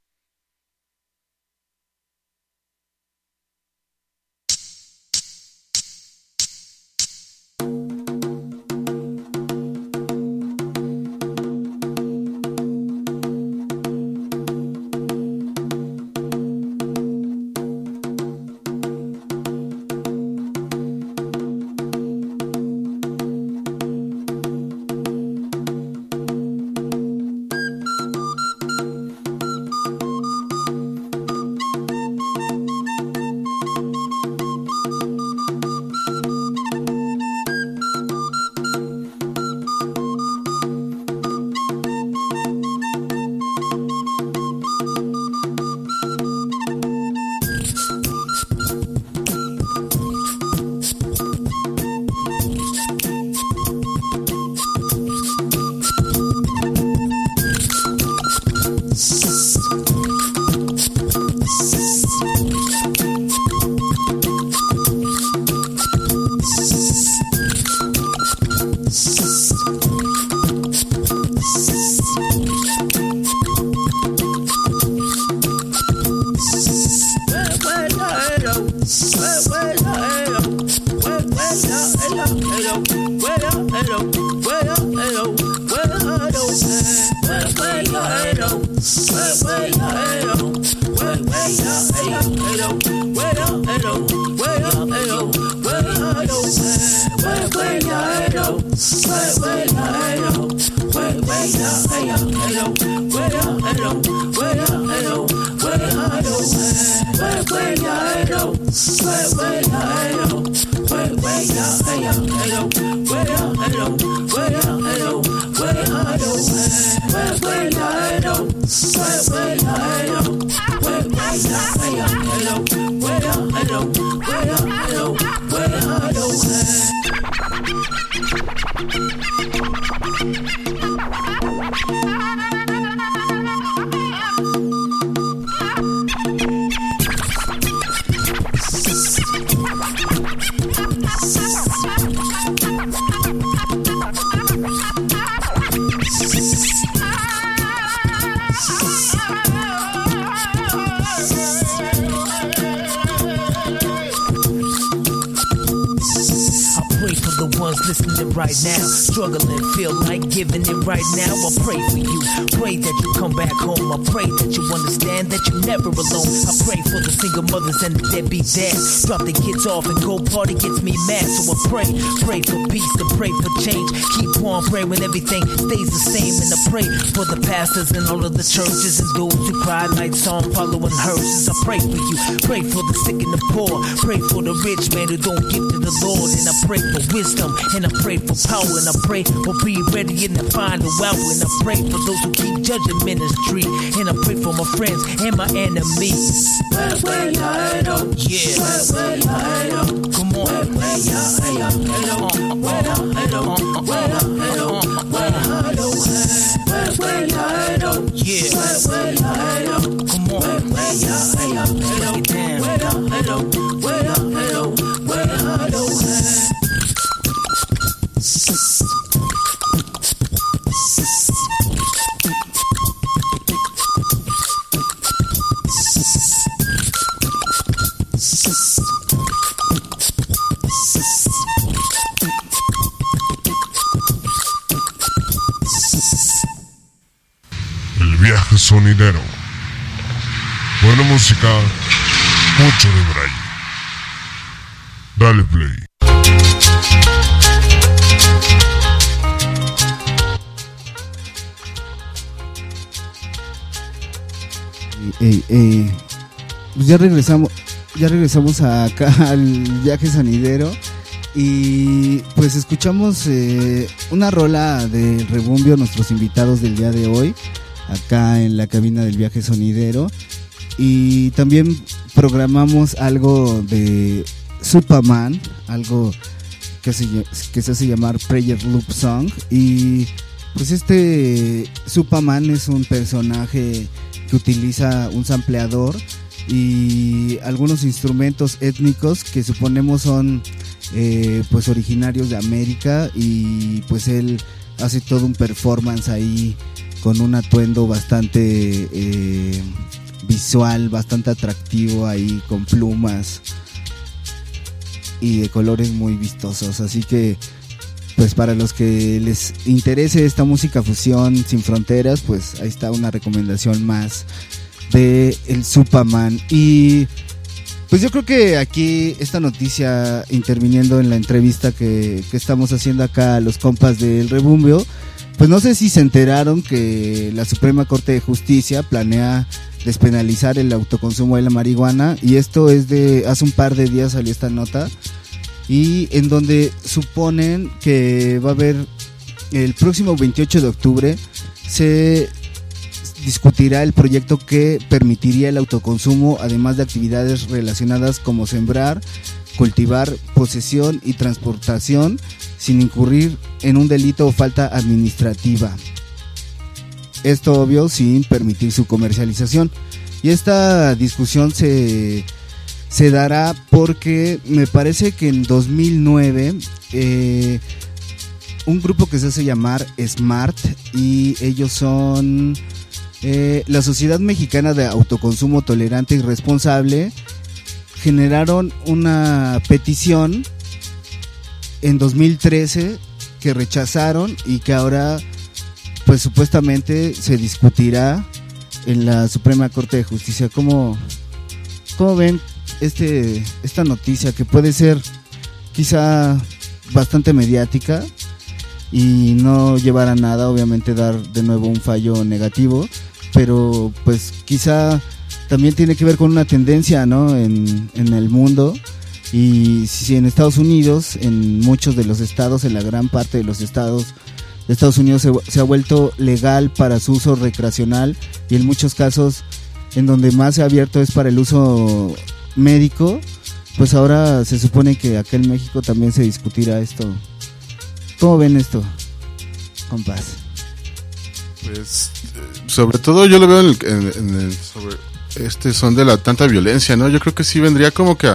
Right now, struggling, feel like giving it right now. I pray for you, pray that you come back home. I pray that you understand that you're never alone. I pray for the single mothers and the deadbeat dads. Drop the kids off and go party gets me mad. So I pray, pray for peace, to pray for change. Keep on praying when everything stays the same. And I pray for the pastors and all of the churches and those who cry like song following hearses. I pray for you, pray for the sick and the poor. Pray for the rich man who don't give to the Lord. And I pray for wisdom and I pray for power, and I pray we'll be ready in the final hour. And I pray for those who keep judging ministry, and I pray for my friends and my enemies. Where, where, yeah, yeah. Where, where, yeah, come on. Where, where, yeah, uh, where, uh, where, where, yeah, yeah. Where, where, yeah, come on. Where, where, yeah, break it down. Where, where, where, where, El viaje sonidero. Buena música, mucho de Braille. Dale play. Eh, eh, pues ya regresamos, ya regresamos acá al viaje sonidero y pues escuchamos eh, una rola de Rebumbio, nuestros invitados del día de hoy, acá en la cabina del viaje sonidero, y también programamos algo de Superman, algo que se, que se hace llamar Prayer Loop Song, y pues este Superman es un personaje que utiliza un sampleador y algunos instrumentos étnicos que suponemos son eh, pues originarios de América, y pues él hace todo un performance ahí con un atuendo bastante eh, visual, bastante atractivo ahí, con plumas y de colores muy vistosos. Así que pues para los que les interese esta música fusión sin fronteras, pues ahí está una recomendación más de el Supaman. Y pues yo creo que aquí esta noticia, interviniendo en la entrevista que, que estamos haciendo acá a los compas del Rebumbio, pues no sé si se enteraron que la Suprema Corte de Justicia planea despenalizar el autoconsumo de la marihuana, y esto es de hace un par de días salió esta nota, y en donde suponen que va a haber el próximo veintiocho de octubre se discutirá el proyecto que permitiría el autoconsumo, además de actividades relacionadas como sembrar, cultivar, posesión y transportación sin incurrir en un delito o falta administrativa. Esto obvio sin permitir su comercialización. Y esta discusión se, se dará porque me parece que en dos mil nueve eh, un grupo que se hace llamar SMART, y ellos son eh, la Sociedad Mexicana de Autoconsumo Tolerante y Responsable, generaron una petición en dos mil trece que rechazaron y que ahora pues supuestamente se discutirá en la Suprema Corte de Justicia. ¿Cómo, cómo ven este esta noticia que puede ser quizá bastante mediática y no llevar a nada, obviamente dar de nuevo un fallo negativo, pero pues quizá también tiene que ver con una tendencia, ¿no? en, en el mundo? Y si en Estados Unidos, en muchos de los estados, en la gran parte de los estados de Estados Unidos se, se ha vuelto legal para su uso recreacional, y en muchos casos en donde más se ha abierto es para el uso médico, pues ahora se supone que acá en México también se discutirá esto. ¿Cómo ven esto, compas? Pues sobre todo yo lo veo en el, en, en el sobre este son de la tanta violencia, ¿no? Yo creo que sí vendría como que a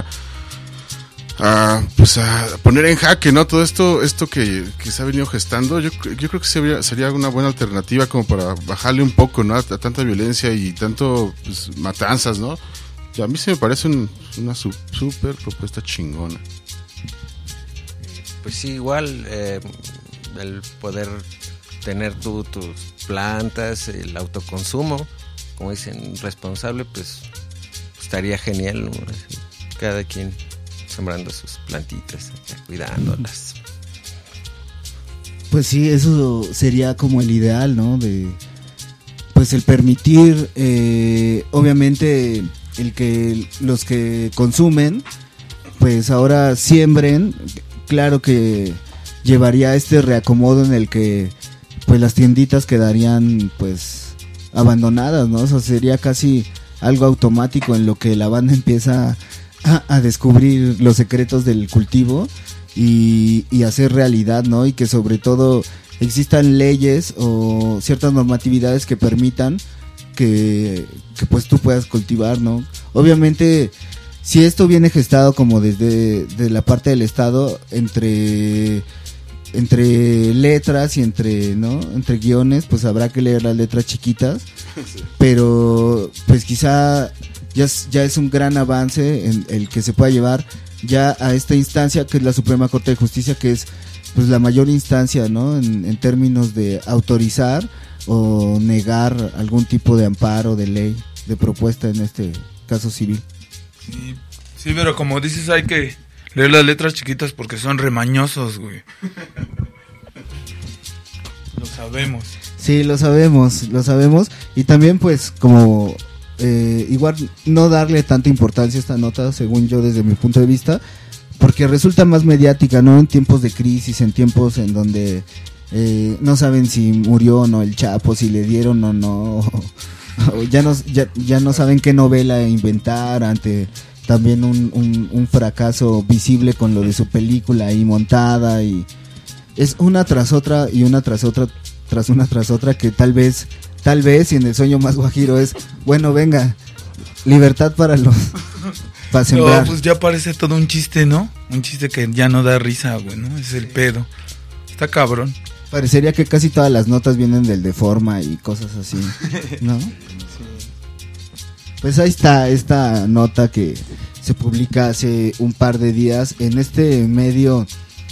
a, pues a poner en jaque, ¿no? Todo esto esto que, que se ha venido gestando. Yo, yo creo que sería, sería una buena alternativa como para bajarle un poco, ¿no? A, a tanta violencia y tanto pues, matanzas, ¿no? Y a mí se me parece un, una súper propuesta chingona. Pues sí, igual eh, el poder tener tú tus plantas, el autoconsumo, como dicen, responsable, pues estaría genial, ¿no? Así, cada quien sembrando sus plantitas, cuidándolas. Pues sí, eso sería como el ideal, ¿no? De, pues el permitir, eh, obviamente, el que los que consumen, pues ahora siembren. Claro que llevaría este reacomodo en el que, pues las tienditas quedarían, pues abandonadas, ¿no? O sea, sería casi algo automático en lo que la banda empieza a, a descubrir los secretos del cultivo y, y hacer realidad, ¿no? Y que sobre todo existan leyes o ciertas normatividades que permitan que, que pues tú puedas cultivar, ¿no? Obviamente, si esto viene gestado como desde de la parte del Estado, entre entre letras y entre no entre guiones, pues habrá que leer las letras chiquitas, sí. Pero pues quizá ya es, ya es un gran avance en el que se pueda llevar ya a esta instancia que es la Suprema Corte de Justicia, que es pues la mayor instancia, ¿no? En, en términos de autorizar o negar algún tipo de amparo, de ley, de propuesta en este caso civil. Sí, sí, pero como dices, hay que leer las letras chiquitas porque son remañosos, güey. Lo sabemos. Sí, lo sabemos, lo sabemos. Y también, pues, como eh, igual no darle tanta importancia a esta nota, según yo, desde mi punto de vista, porque resulta más mediática, ¿no? En tiempos de crisis, en tiempos en donde eh, no saben si murió o no el Chapo, si le dieron o no. O ya no, ya, ya no saben qué novela inventar ante también un, un, un fracaso visible con lo de su película ahí montada, y es una tras otra y una tras otra tras una tras otra que tal vez tal vez y en el sueño más guajiro es bueno, venga, libertad para los para sembrar. No, pues ya parece todo un chiste, ¿no? Un chiste que ya no da risa, güey, ¿no? Es el pedo. Está cabrón. Parecería que casi todas las notas vienen del Deforma y cosas así, ¿no? Sí. Pues ahí está esta nota que se publica hace un par de días en este medio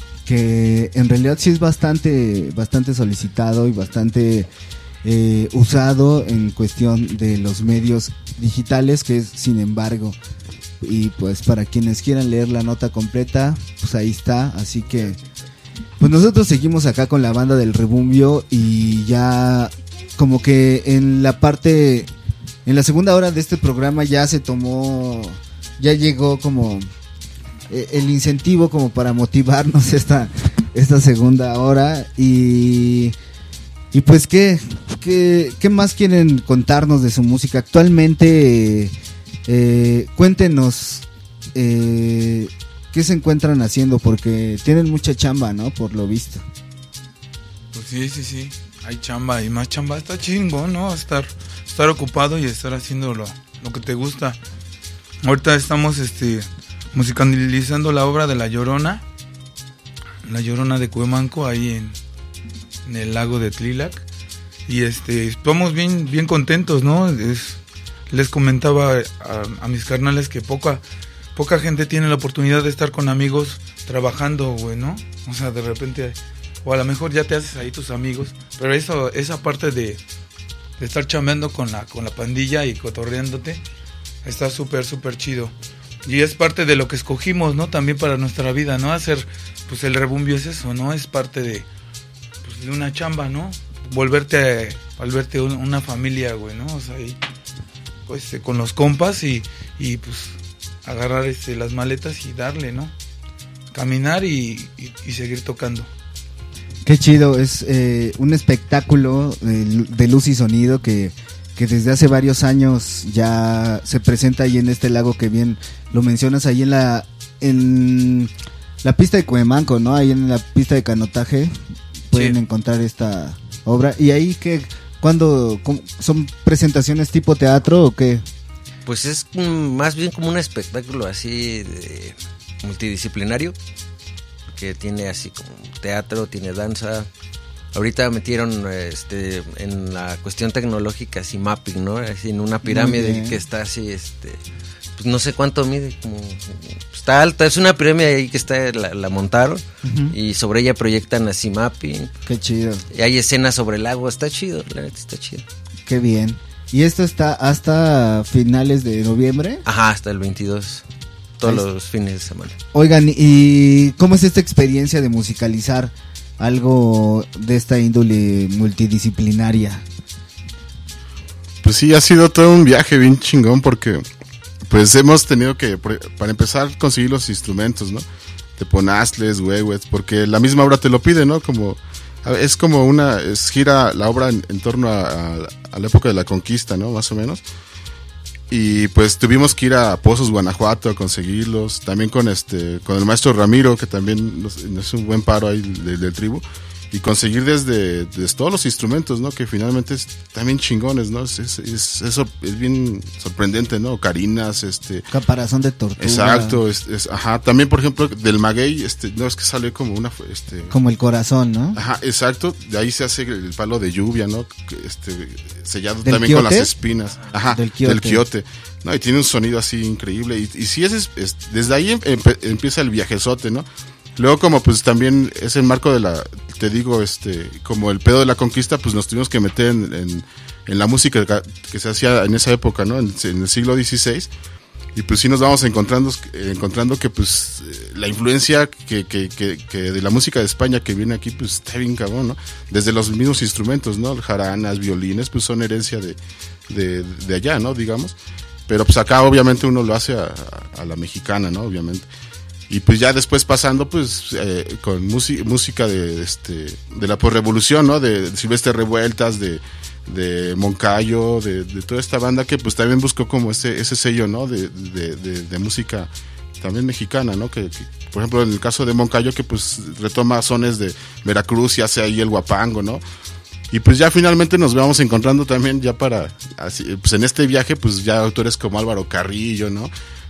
que en realidad sí es bastante, bastante solicitado y bastante eh, usado en cuestión de los medios digitales, que es Sin Embargo. Y pues para quienes quieran leer la nota completa, pues ahí está, así que pues nosotros seguimos acá con la banda del Rebumbio y ya como que en la parte, en la segunda hora de este programa ya se tomó, ya llegó como eh, el incentivo como para motivarnos esta, esta segunda hora y, y pues qué, qué, qué más quieren contarnos de su música actualmente. Eh, eh, cuéntenos eh, ¿qué se encuentran haciendo? Porque tienen mucha chamba, ¿no? Por lo visto. Pues sí, sí, sí. Hay chamba y más chamba. Está chingón, ¿no? Estar, estar ocupado y estar haciendo lo, lo que te gusta. Ahorita estamos este, musicalizando la obra de La Llorona. La Llorona de Cuemanco, ahí en, en el lago de Tlilac. Y este, estamos bien, bien contentos, ¿no? Es, les comentaba a, a mis carnales que poca... Poca gente tiene la oportunidad de estar con amigos trabajando, güey, ¿no? O sea, de repente, o a lo mejor ya te haces ahí tus amigos, pero eso, esa parte de, de estar chambeando con la, con la pandilla y cotorreándote, está súper, súper chido. Y es parte de lo que escogimos, ¿no? También para nuestra vida, ¿no? Hacer, pues el Rebumbio es eso, ¿no? Es parte de, pues, de una chamba, ¿no? Volverte, volverte una familia, güey, ¿no? O sea, ahí, pues con los compas y, y pues... agarrar este, las maletas y darle, ¿no? Caminar y, y, y seguir tocando. Qué chido, es eh, un espectáculo de, de luz y sonido que, que desde hace varios años ya se presenta ahí en este lago que bien lo mencionas, ahí en la en la pista de Cuemanco, ¿no? Ahí en la pista de canotaje pueden sí. encontrar esta obra. ¿Y ahí qué? ¿Cuándo? ¿Son presentaciones tipo teatro o qué? Pues es más bien como un espectáculo así de multidisciplinario, que tiene así como teatro, tiene danza. Ahorita metieron este en la cuestión tecnológica así mapping, ¿no? Así en una pirámide que está así, este, pues no sé cuánto mide, como está alta, es una pirámide ahí que está, la, la montaron uh-huh. y sobre ella proyectan así mapping. Qué chido. Y hay escenas sobre el agua, está chido, la neta está chido. Qué bien. ¿Y esto está hasta finales de noviembre? Ajá, hasta el veintidós, todos los fines de semana. Oigan, ¿y cómo es esta experiencia de musicalizar algo de esta índole multidisciplinaria? Pues sí, ha sido todo un viaje bien chingón porque pues hemos tenido que, para empezar, conseguir los instrumentos, ¿no? Teponaztles, huehuets, porque la misma obra te lo pide, ¿no? Como... es como una, es, gira la obra en, en torno a, a, a la época de la conquista, ¿no? Más o menos. Y pues tuvimos que ir a Pozos, Guanajuato, a conseguirlos. También con este, con el maestro Ramiro, que también nos, nos hizo un buen paro ahí del, del tribu. Y conseguir desde, desde todos los instrumentos, ¿no? Que finalmente es, también chingones, ¿no? Es, es, es, eso es bien sorprendente, ¿no? Carinas, este... caparazón de tortuga. Exacto, es, es, ajá. También, por ejemplo, del maguey, este, no, es que sale como una... este como el corazón, ¿no? Ajá, exacto. De ahí se hace el palo de lluvia, ¿no? Este, sellado ¿Del también quiote? Con las espinas. Ajá, del quiote. Del quiote. No, y tiene un sonido así increíble. Y, y sí, es, es, desde ahí em, empieza el viajezote, ¿no? Luego, como pues también es el marco de la, te digo, este, como el pedo de la conquista, pues nos tuvimos que meter en, en, en la música que se hacía en esa época, ¿no? En, en el siglo dieciséis. Y pues sí nos vamos encontrando, encontrando que pues la influencia que, que, que, que de la música de España que viene aquí, pues está bien cabrón, ¿no? Desde los mismos instrumentos, ¿no? Jaranas, violines, pues son herencia de, de, de allá, ¿no? Digamos. Pero pues acá obviamente uno lo hace a, a la mexicana, ¿no? Obviamente. Y pues ya después pasando pues eh, con música, música de este de la posrevolución, ¿no? De, de Silvestre Revueltas, de, de Moncayo, de, de toda esta banda que pues también buscó como ese ese sello, ¿no? De, de, de, de música también mexicana, ¿no? Que, que por ejemplo en el caso de Moncayo que pues retoma sones de Veracruz y hace ahí el guapango, ¿no? Y pues ya finalmente nos vamos encontrando también ya para así, pues en este viaje pues ya autores como Álvaro Carrillo, ¿no?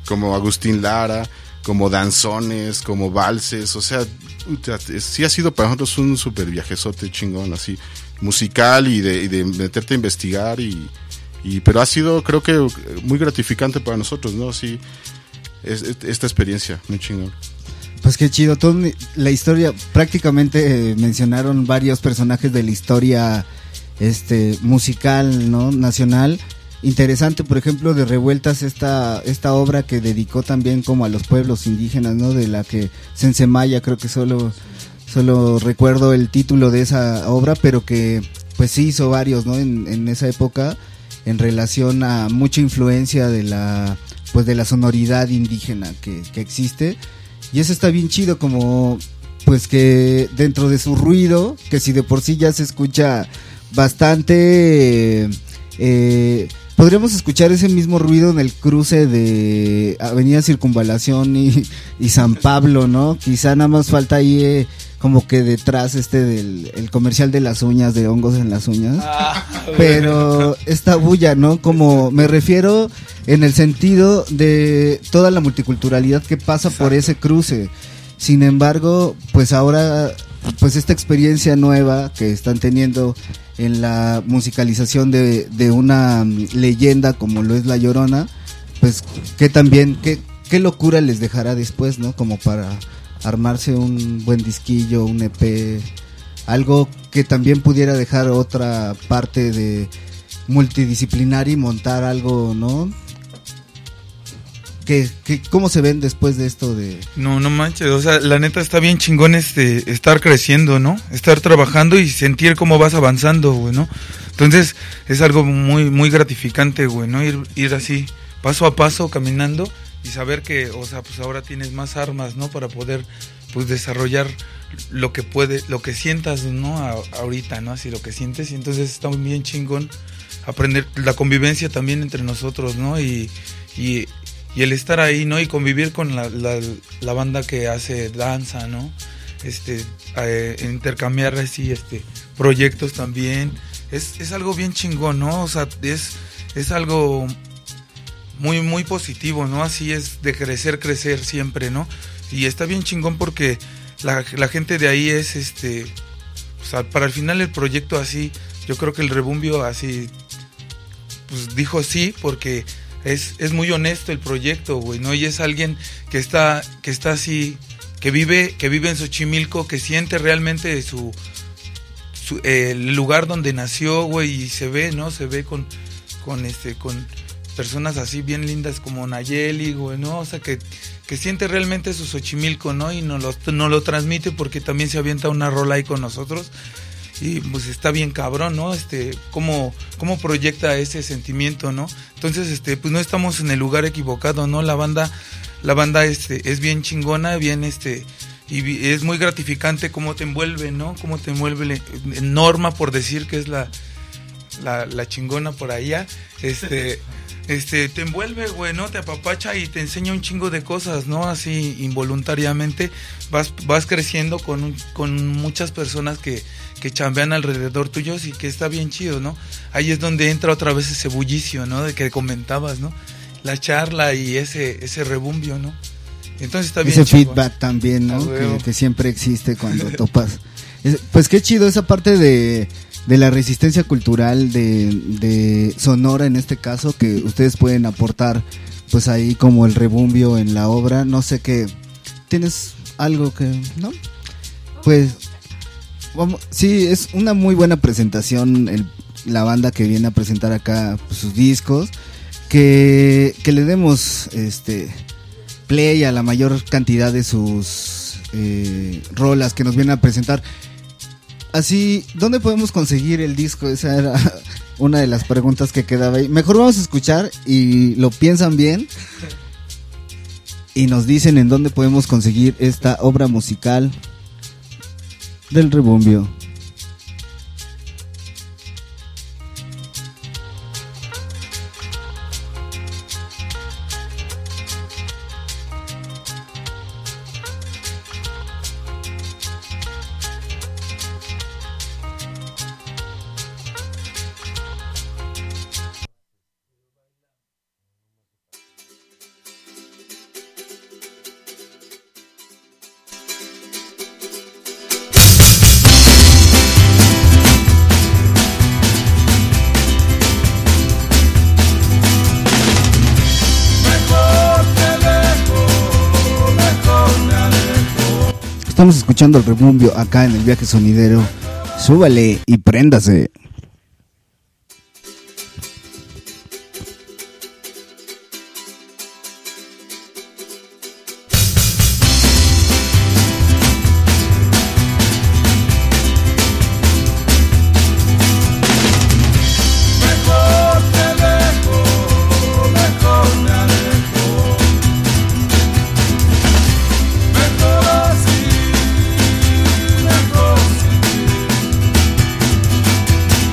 como Agustín Lara, como danzones, como valses, o sea, sí ha sido para nosotros un super viajezote chingón, así, musical y de, y de meterte a investigar, y, y pero ha sido, creo que, muy gratificante para nosotros, ¿no? Sí, es, es, esta experiencia, muy chingón. Pues qué chido, todo, la historia, prácticamente eh, mencionaron varios personajes de la historia este musical, ¿no? Nacional. Interesante, por ejemplo, de Revueltas, esta esta obra que dedicó también como a los pueblos indígenas, ¿no? De la que Sensemaya, creo que solo solo recuerdo el título de esa obra, pero que pues sí hizo varios, ¿no? En, en esa época, en relación a mucha influencia de la pues de la sonoridad indígena que, que existe, y eso está bien chido, como pues que dentro de su ruido, que si de por sí ya se escucha bastante, eh, podríamos escuchar ese mismo ruido en el cruce de Avenida Circunvalación y, y San Pablo, ¿no? Quizá nada más falta ahí eh, como que detrás este del el comercial de las uñas, de hongos en las uñas, ah, pero esta bulla, ¿no? Como me refiero en el sentido de toda la multiculturalidad que pasa por ese cruce. Sin embargo, pues ahora, pues esta experiencia nueva que están teniendo en la musicalización de, de una leyenda como lo es La Llorona, pues que también, qué, qué locura les dejará después, ¿no? Como para armarse un buen disquillo, un E P, algo que también pudiera dejar otra parte de multidisciplinar y montar algo, ¿no? ¿Qué, qué, ¿Cómo se ven después de esto de...? No, no manches, o sea, la neta está bien chingón este, estar creciendo, ¿no? Estar trabajando y sentir cómo vas avanzando, güey, ¿no? Entonces, es algo muy muy gratificante, güey, ¿no? Ir, ir así, paso a paso, caminando, y saber que, o sea, pues ahora tienes más armas, ¿no? Para poder, pues, desarrollar lo que puede, lo que sientas, ¿no? A, ahorita, ¿no? Así lo que sientes, y entonces está bien chingón aprender la convivencia también entre nosotros, ¿no? Y... y Y el estar ahí, ¿no? Y convivir con la, la, la banda que hace danza, ¿no? Este, eh, intercambiar así, este, proyectos también. Es, es algo bien chingón, ¿no? O sea, es, es algo muy, muy positivo, ¿no? Así es de crecer, crecer siempre, ¿no? Y está bien chingón porque la, la gente de ahí es, este, o sea, para el final el proyecto así, yo creo que el Rebumbio así, pues dijo sí, porque... Es, es muy honesto el proyecto, güey, ¿no? Y es alguien que está, que está así, que vive, que vive en Xochimilco, que siente realmente su, su eh, el lugar donde nació, güey, y se ve, ¿no? Se ve con, con este, con personas así bien lindas como Nayeli, güey, ¿no? O sea, que, que siente realmente su Xochimilco, ¿no? Y nos lo, nos lo transmite porque también se avienta una rola ahí con nosotros. Y pues está bien cabrón, ¿no? Este, cómo, cómo proyecta ese sentimiento, ¿no? Entonces, este, pues no estamos en el lugar equivocado, ¿no? La banda, la banda este, es bien chingona, bien este, y es muy gratificante cómo te envuelve, ¿no? Cómo te envuelve Norma, por decir que es la, la, la chingona por allá, este, este, te envuelve, güey, ¿no? Te apapacha y te enseña un chingo de cosas, ¿no? Así involuntariamente vas, vas creciendo con, un, con muchas personas que que chambean alrededor tuyos y que está bien chido, ¿no? Ahí es donde entra otra vez ese bullicio, ¿no? De que comentabas, ¿no? La charla y ese ese rebumbio, ¿no? Entonces está bien ese chido. Feedback también, ¿no? Que, que siempre existe cuando topas. Es, pues qué chido esa parte de, de la resistencia cultural de, de Sonora en este caso, que ustedes pueden aportar pues ahí como el rebumbio en la obra. No sé qué, ¿tienes algo que, no? Pues... Vamos, sí, es una muy buena presentación el, la banda que viene a presentar acá pues, sus discos, que, que le demos este play a la mayor cantidad de sus eh, rolas que nos vienen a presentar. Así, ¿dónde podemos conseguir el disco? Esa era una de las preguntas que quedaba ahí. Mejor vamos a escuchar y lo piensan bien y nos dicen en dónde podemos conseguir esta obra musical del Rebumbio. Estamos escuchando el rebumbio acá en el viaje sonidero. Súbale y préndase. Mejor así, mejor sin ti.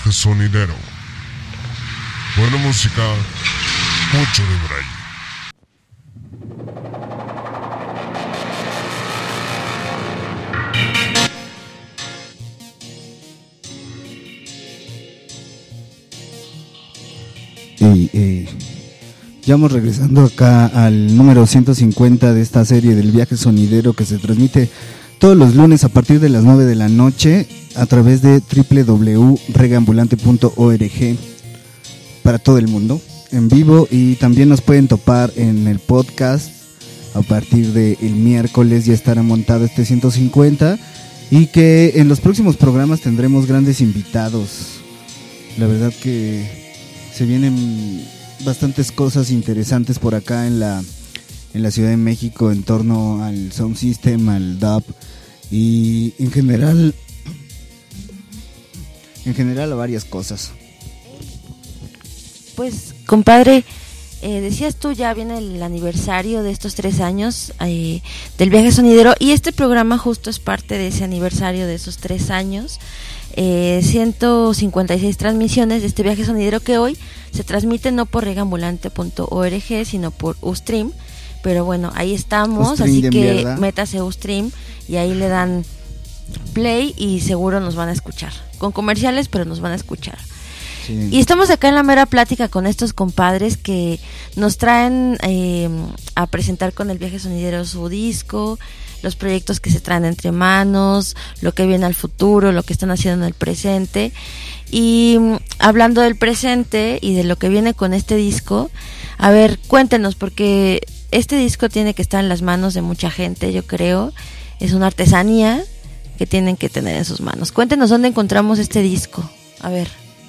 viaje sonidero. Buena música, mucho de Braille. Hey, hey. Ya vamos regresando acá al número ciento cincuenta de esta serie del viaje sonidero que se transmite todos los lunes a partir de las nueve de la noche a través de doble u doble u doble u punto reggae ambulante punto org para todo el mundo en vivo, y también nos pueden topar en el podcast. A partir del miércoles ya estará montado este ciento cincuenta, y que en los próximos programas tendremos grandes invitados. La verdad que se vienen bastantes cosas interesantes por acá en la en la Ciudad de México en torno al sound system, al dub y en general en general a varias cosas. Pues, compadre, eh, decías tú, ya viene el aniversario de estos tres años eh, del viaje sonidero, y este programa justo es parte de ese aniversario de esos tres años. Eh, ciento cincuenta y seis transmisiones de este viaje sonidero, que hoy se transmite no por reggae ambulante punto org, sino por Ustream. Pero bueno, ahí estamos, Ustream, así de que mierda. métase Ustream y ahí le dan play y seguro nos van a escuchar. Con comerciales, pero nos van a escuchar. Sí. Y estamos acá en la mera plática con estos compadres que nos traen eh, a presentar con el viaje sonidero su disco, los proyectos que se traen entre manos, lo que viene al futuro, lo que están haciendo en el presente. Y mm, hablando del presente y de lo que viene con este disco, a ver, cuéntenos, porque este disco tiene que estar en las manos de mucha gente, yo creo. Es una artesanía que tienen que tener en sus manos. Cuéntenos dónde encontramos este disco. A ver.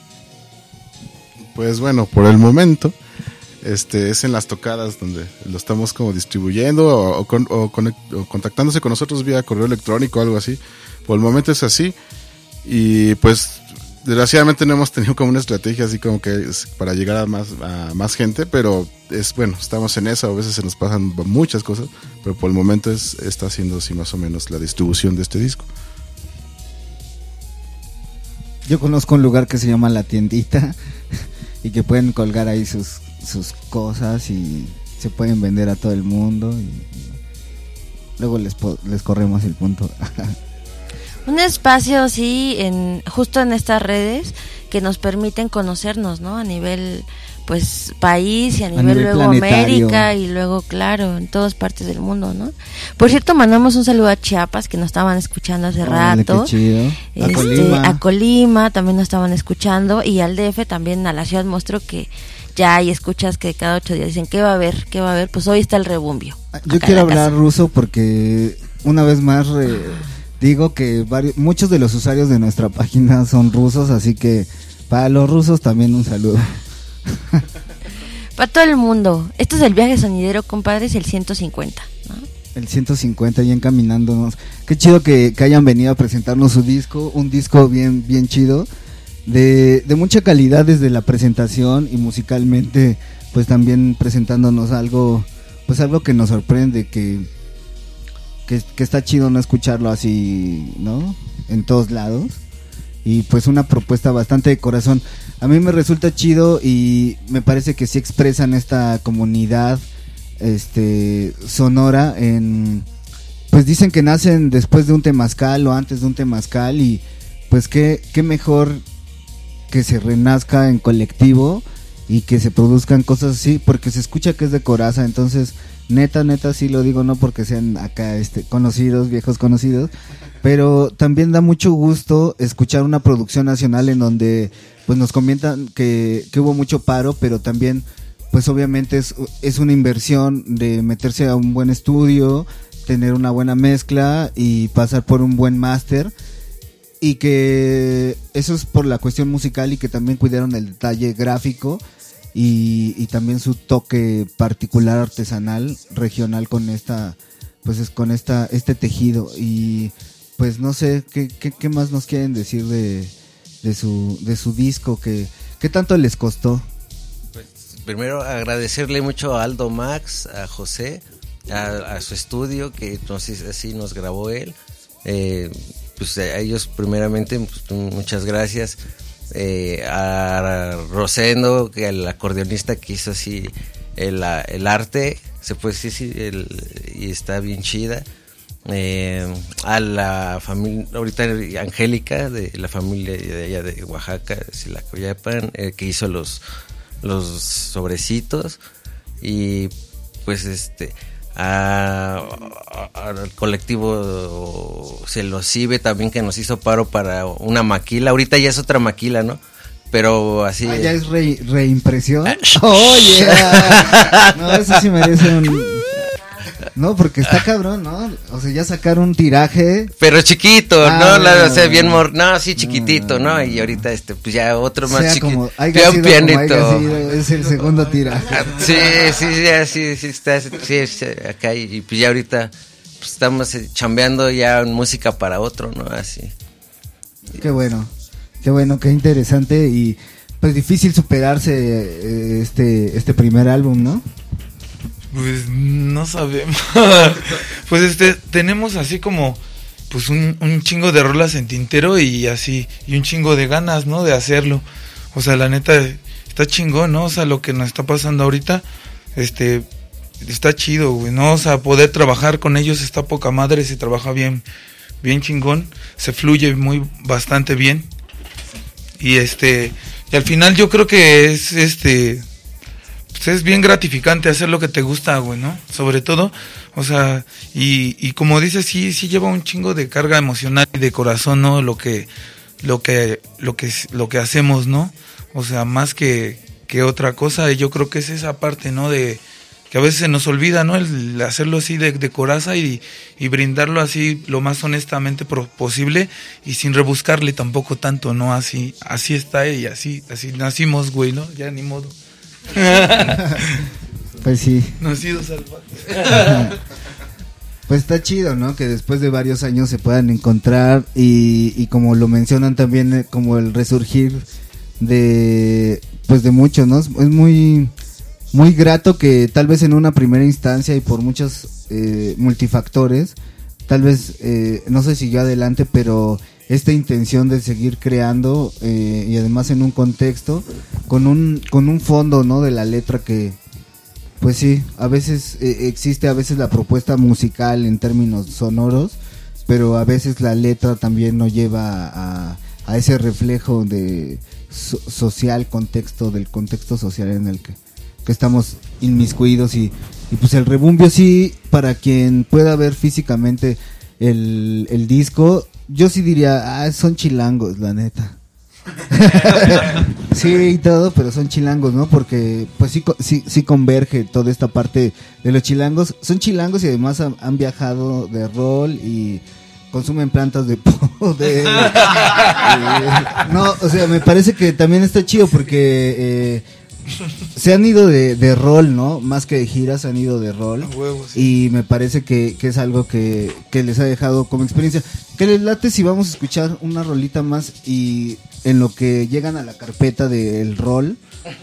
Pues bueno, por el momento este es en las tocadas donde lo estamos como distribuyendo o, o, con, o, conect, o contactándose con nosotros vía correo electrónico o algo así. Por el momento es así, y pues desgraciadamente no hemos tenido como una estrategia así como que es para llegar a más a más gente, pero es bueno, estamos en eso. A veces se nos pasan muchas cosas, pero por el momento es está haciendo así más o menos la distribución de este disco. Yo conozco un lugar que se llama La Tiendita y que pueden colgar ahí sus sus cosas y se pueden vender a todo el mundo, y luego les po- les corremos el punto. Un espacio así, en justo en estas redes que nos permiten conocernos, ¿no? A nivel, pues, país, y a nivel, nivel luego planetario. América, y luego, claro, en todas partes del mundo, ¿no? Por cierto, mandamos un saludo a Chiapas, que nos estaban escuchando hace Órale, rato. qué chido. A Este, Colima. a Colima también nos estaban escuchando, y al D F también, a la ciudad muestro que ya hay escuchas que cada ocho días dicen, ¿qué va a haber? ¿Qué va a haber? Pues hoy está el rebumbio. Yo quiero hablar ruso porque una vez más re- digo que varios, muchos de los usuarios de nuestra página son rusos, así que para los rusos también un saludo. Para todo el mundo. Esto es el viaje sonidero, compadres, el ciento cincuenta, ¿no? El ciento cincuenta, ya encaminándonos. Qué chido que, que hayan venido a presentarnos su disco, un disco bien bien chido, de, de mucha calidad desde la presentación, y musicalmente pues también presentándonos algo, pues algo que nos sorprende, que que, que está chido no escucharlo así, ¿no? En todos lados. Y pues una propuesta bastante de corazón. A mí me resulta chido, y me parece que sí expresan esta comunidad este sonora en, pues dicen que nacen después de un temazcal o antes de un temazcal, y pues qué qué mejor que se renazca en colectivo y que se produzcan cosas así, porque se escucha que es de coraza. Entonces neta neta sí lo digo, no porque sean acá este conocidos, viejos conocidos, pero también da mucho gusto escuchar una producción nacional en donde pues nos comentan que, que hubo mucho paro, pero también pues obviamente es, es una inversión de meterse a un buen estudio, tener una buena mezcla y pasar por un buen máster, y que eso es por la cuestión musical, y que también cuidaron el detalle gráfico y, y también su toque particular artesanal regional con esta pues es con esta este tejido. Y pues no sé qué qué, qué más nos quieren decir de, de su de su disco, que qué tanto les costó. Primero agradecerle mucho a Aldo Max, a José, a, a su estudio que nos, así nos grabó él. Eh, pues a ellos primeramente pues, muchas gracias. eh, a Rosendo, que el acordeonista que hizo así el, el arte, se puede decir, sí, el, y está bien chida. Eh, a la familia, ahorita Angélica, de la familia de allá de Oaxaca, si la Coyapan, eh, que hizo los, los sobrecitos. Y pues este a, a, al colectivo Celosive también, que nos hizo paro para una maquila. Ahorita ya es otra maquila, ¿no? Pero así. Ah, ya es re, reimpresión. Oh, yeah. No, eso sí merece un. No, porque está cabrón, ¿no? O sea, ya sacaron un tiraje. Pero chiquito, ah, ¿no? La, no, o sea, bien mor... No, sí, chiquitito, ¿no? Y ahorita, este, pues ya otro más chiquito. Ya un pianito. Sido, es el segundo tiraje. Sí, sí, ya, sí, sí, está, sí, sí, acá. Y, y pues ya ahorita pues, estamos chambeando ya en música para otro, ¿no? Así. Qué bueno, qué bueno, qué interesante. Y pues difícil superarse eh, este, este primer álbum, ¿no? Pues no sabemos. Pues este, tenemos así como pues un, un chingo de rolas en tintero y así, y un chingo de ganas, ¿no? De hacerlo. O sea, la neta, está chingón, ¿no? O sea, lo que nos está pasando ahorita, este, está chido, güey, ¿no? O sea, poder trabajar con ellos está poca madre, se trabaja bien, bien chingón, se fluye muy, bastante bien. Y este, y al final yo creo que es, este... pues es bien gratificante hacer lo que te gusta, güey, ¿no? Sobre todo, o sea, y, y como dices, sí, sí lleva un chingo de carga emocional y de corazón, ¿no? Lo que, lo que, lo que, lo que hacemos, ¿no? O sea, más que, que otra cosa, y yo creo que es esa parte, ¿no? De, que a veces se nos olvida, ¿no? El hacerlo así de, de coraza y, y brindarlo así lo más honestamente pro, posible y sin rebuscarle tampoco tanto, ¿no? Así, así está y así, así nacimos, güey, ¿no? Ya ni modo. Pues sí. Nacido salvaje. Pues está chido, ¿no? Que después de varios años se puedan encontrar y, y como lo mencionan también, eh, como el resurgir de, pues de muchos, ¿no? Es muy, muy grato que tal vez en una primera instancia y por muchos eh, multifactores, tal vez eh, no se siguió adelante, pero esta intención de seguir creando eh, y además en un contexto con un con un fondo, ¿no? De la letra que pues sí, a veces eh, existe a veces la propuesta musical en términos sonoros, pero a veces la letra también nos lleva a, a ese reflejo de so, social contexto del contexto social en el que, que estamos inmiscuidos y, y pues el Rebumbio sí, para quien pueda ver físicamente el, el disco, yo sí diría, ah, son chilangos, la neta. Sí, y todo, pero son chilangos, ¿no? Porque pues sí, sí, sí converge toda esta parte de los chilangos. Son chilangos y además han, han viajado de rol y consumen plantas de poder. Y, no, o sea, me parece que también está chido porque eh, se han ido de, de rol, ¿no? Más que de giras, se han ido de rol. Huevo, sí. Y me parece que, que es algo que, que les ha dejado como experiencia. ¿Qué les late si vamos a escuchar una rolita más y en lo que llegan a la carpeta del rol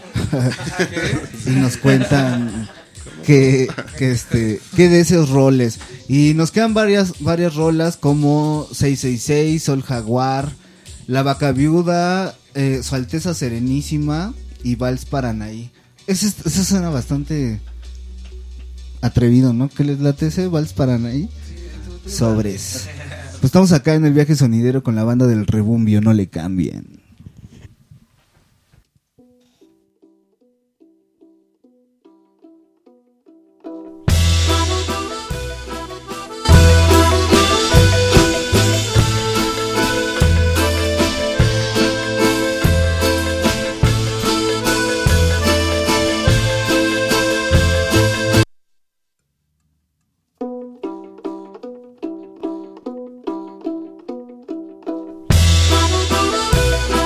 y nos cuentan que, que este que de esos roles? Y nos quedan varias varias rolas como seiscientos sesenta y seis, Sol Jaguar, La Vaca Viuda, eh, Su Alteza Serenísima y Vals para Anaí. Eso, eso suena bastante atrevido, ¿no? ¿Qué les late ese Vals para Anaí? Sobres. Pues estamos acá en el viaje sonidero con la banda del Rebumbio, no le cambien. We'll be right back.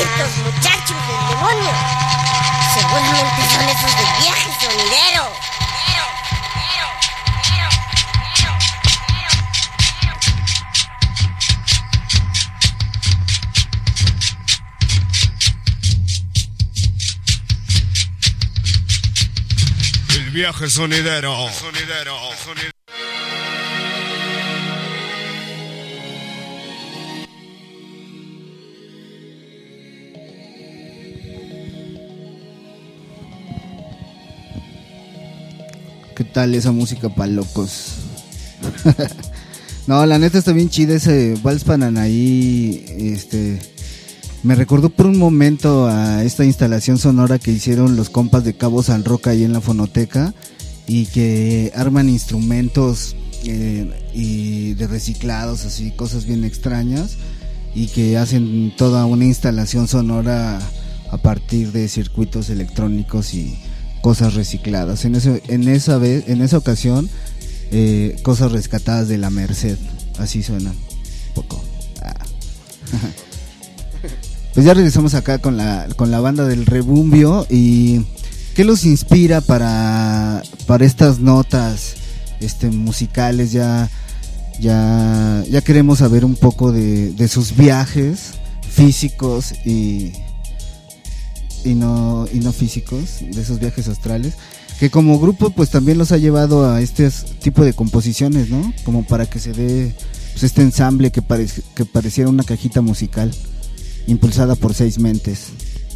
vientos, muchachos del demonio. Seguramente son esos del viaje sonidero. El viaje sonidero. Sonidero. Sonidero. ¿Qué tal esa música pa' locos? No, la neta está bien chida ese Vals Pananaí. Este, me recordó por un momento a esta instalación sonora que hicieron los compas de Cabo San Roca ahí en la fonoteca, y que arman instrumentos eh, y de reciclados, así, cosas bien extrañas, y que hacen toda una instalación sonora a partir de circuitos electrónicos y cosas recicladas. En ese, en esa vez, en esa ocasión, eh, cosas rescatadas de la Merced, así suenan un poco. Ah. Pues ya regresamos acá con la con la banda del Rebumbio. Y ¿qué los inspira para para estas notas este musicales? Ya ya ya queremos saber un poco de, de sus viajes físicos y y no y no físicos, de esos viajes astrales, que como grupo pues también los ha llevado a este tipo de composiciones, ¿no? Como para que se dé pues, este ensamble que, pare, que pareciera una cajita musical impulsada por seis mentes.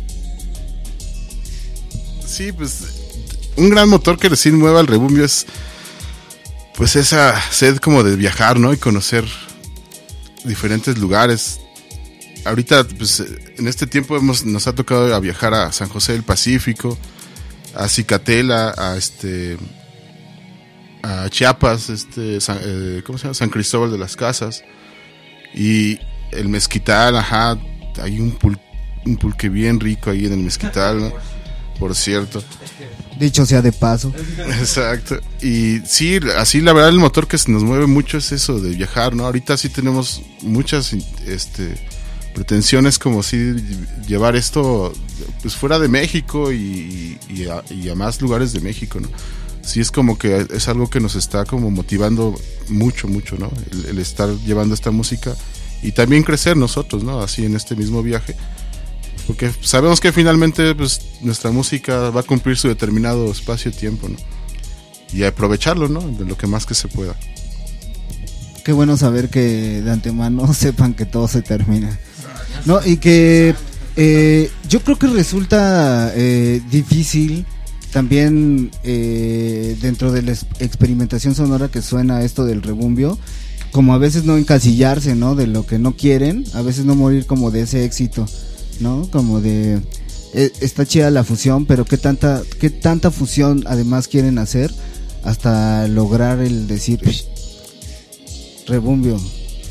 Sí, pues un gran motor que recién mueve al Rebumbio es pues esa sed como de viajar, ¿no? Y conocer diferentes lugares. Ahorita, pues, en este tiempo hemos, nos ha tocado a viajar a San José del Pacífico, a Cicatela, a este, a Chiapas, este, San, eh, ¿cómo se llama? San Cristóbal de las Casas, y el Mezquital, ajá, hay un, pul, un pulque bien rico ahí en el Mezquital, ¿no? Por cierto. Dicho sea de paso. Exacto. Y sí, así la verdad el motor que nos mueve mucho es eso de viajar, ¿no? Ahorita sí tenemos muchas, este, pretensiones como si llevar esto pues fuera de México y, y, a, y a más lugares de México, ¿no? Sí, es como que es algo que nos está como motivando mucho, mucho, ¿no? El, el estar llevando esta música y también crecer nosotros, ¿no? Así en este mismo viaje, porque sabemos que finalmente pues nuestra música va a cumplir su determinado espacio-tiempo, ¿no? Y aprovecharlo, ¿no? De lo que más que se pueda. Qué bueno saber que de antemano sepan que todo se termina. No, y que eh, yo creo que resulta eh, difícil también eh, dentro de la experimentación sonora que suena esto del Rebumbio, como a veces no encasillarse, ¿no? De lo que no quieren, a veces no morir como de ese éxito, ¿no? Como de eh, está chida la fusión, pero qué tanta qué tanta fusión además quieren hacer hasta lograr el decir Rebumbio.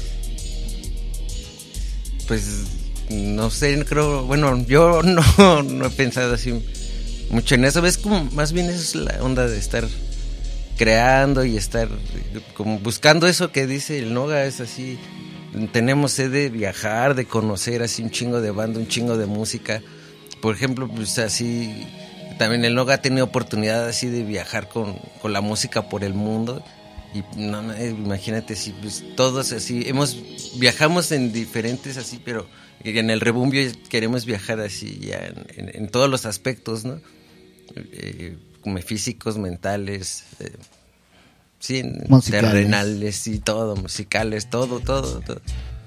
Pues no sé, creo, bueno, yo no, no he pensado así mucho en eso. Ves, como más bien es la onda de estar creando y estar como buscando eso que dice el Noga, es así, tenemos sed de viajar, de conocer así un chingo de banda, un chingo de música. Por ejemplo, pues así, también el Noga ha tenido oportunidad así de viajar con, con la música por el mundo. Y no, no, imagínate si pues, todos así hemos viajamos en diferentes así, pero en el Rebumbio queremos viajar así ya en, en, en todos los aspectos, ¿no? Eh, como físicos, mentales, eh, sí, musicales, terrenales y todo, musicales, todo, todo, todo.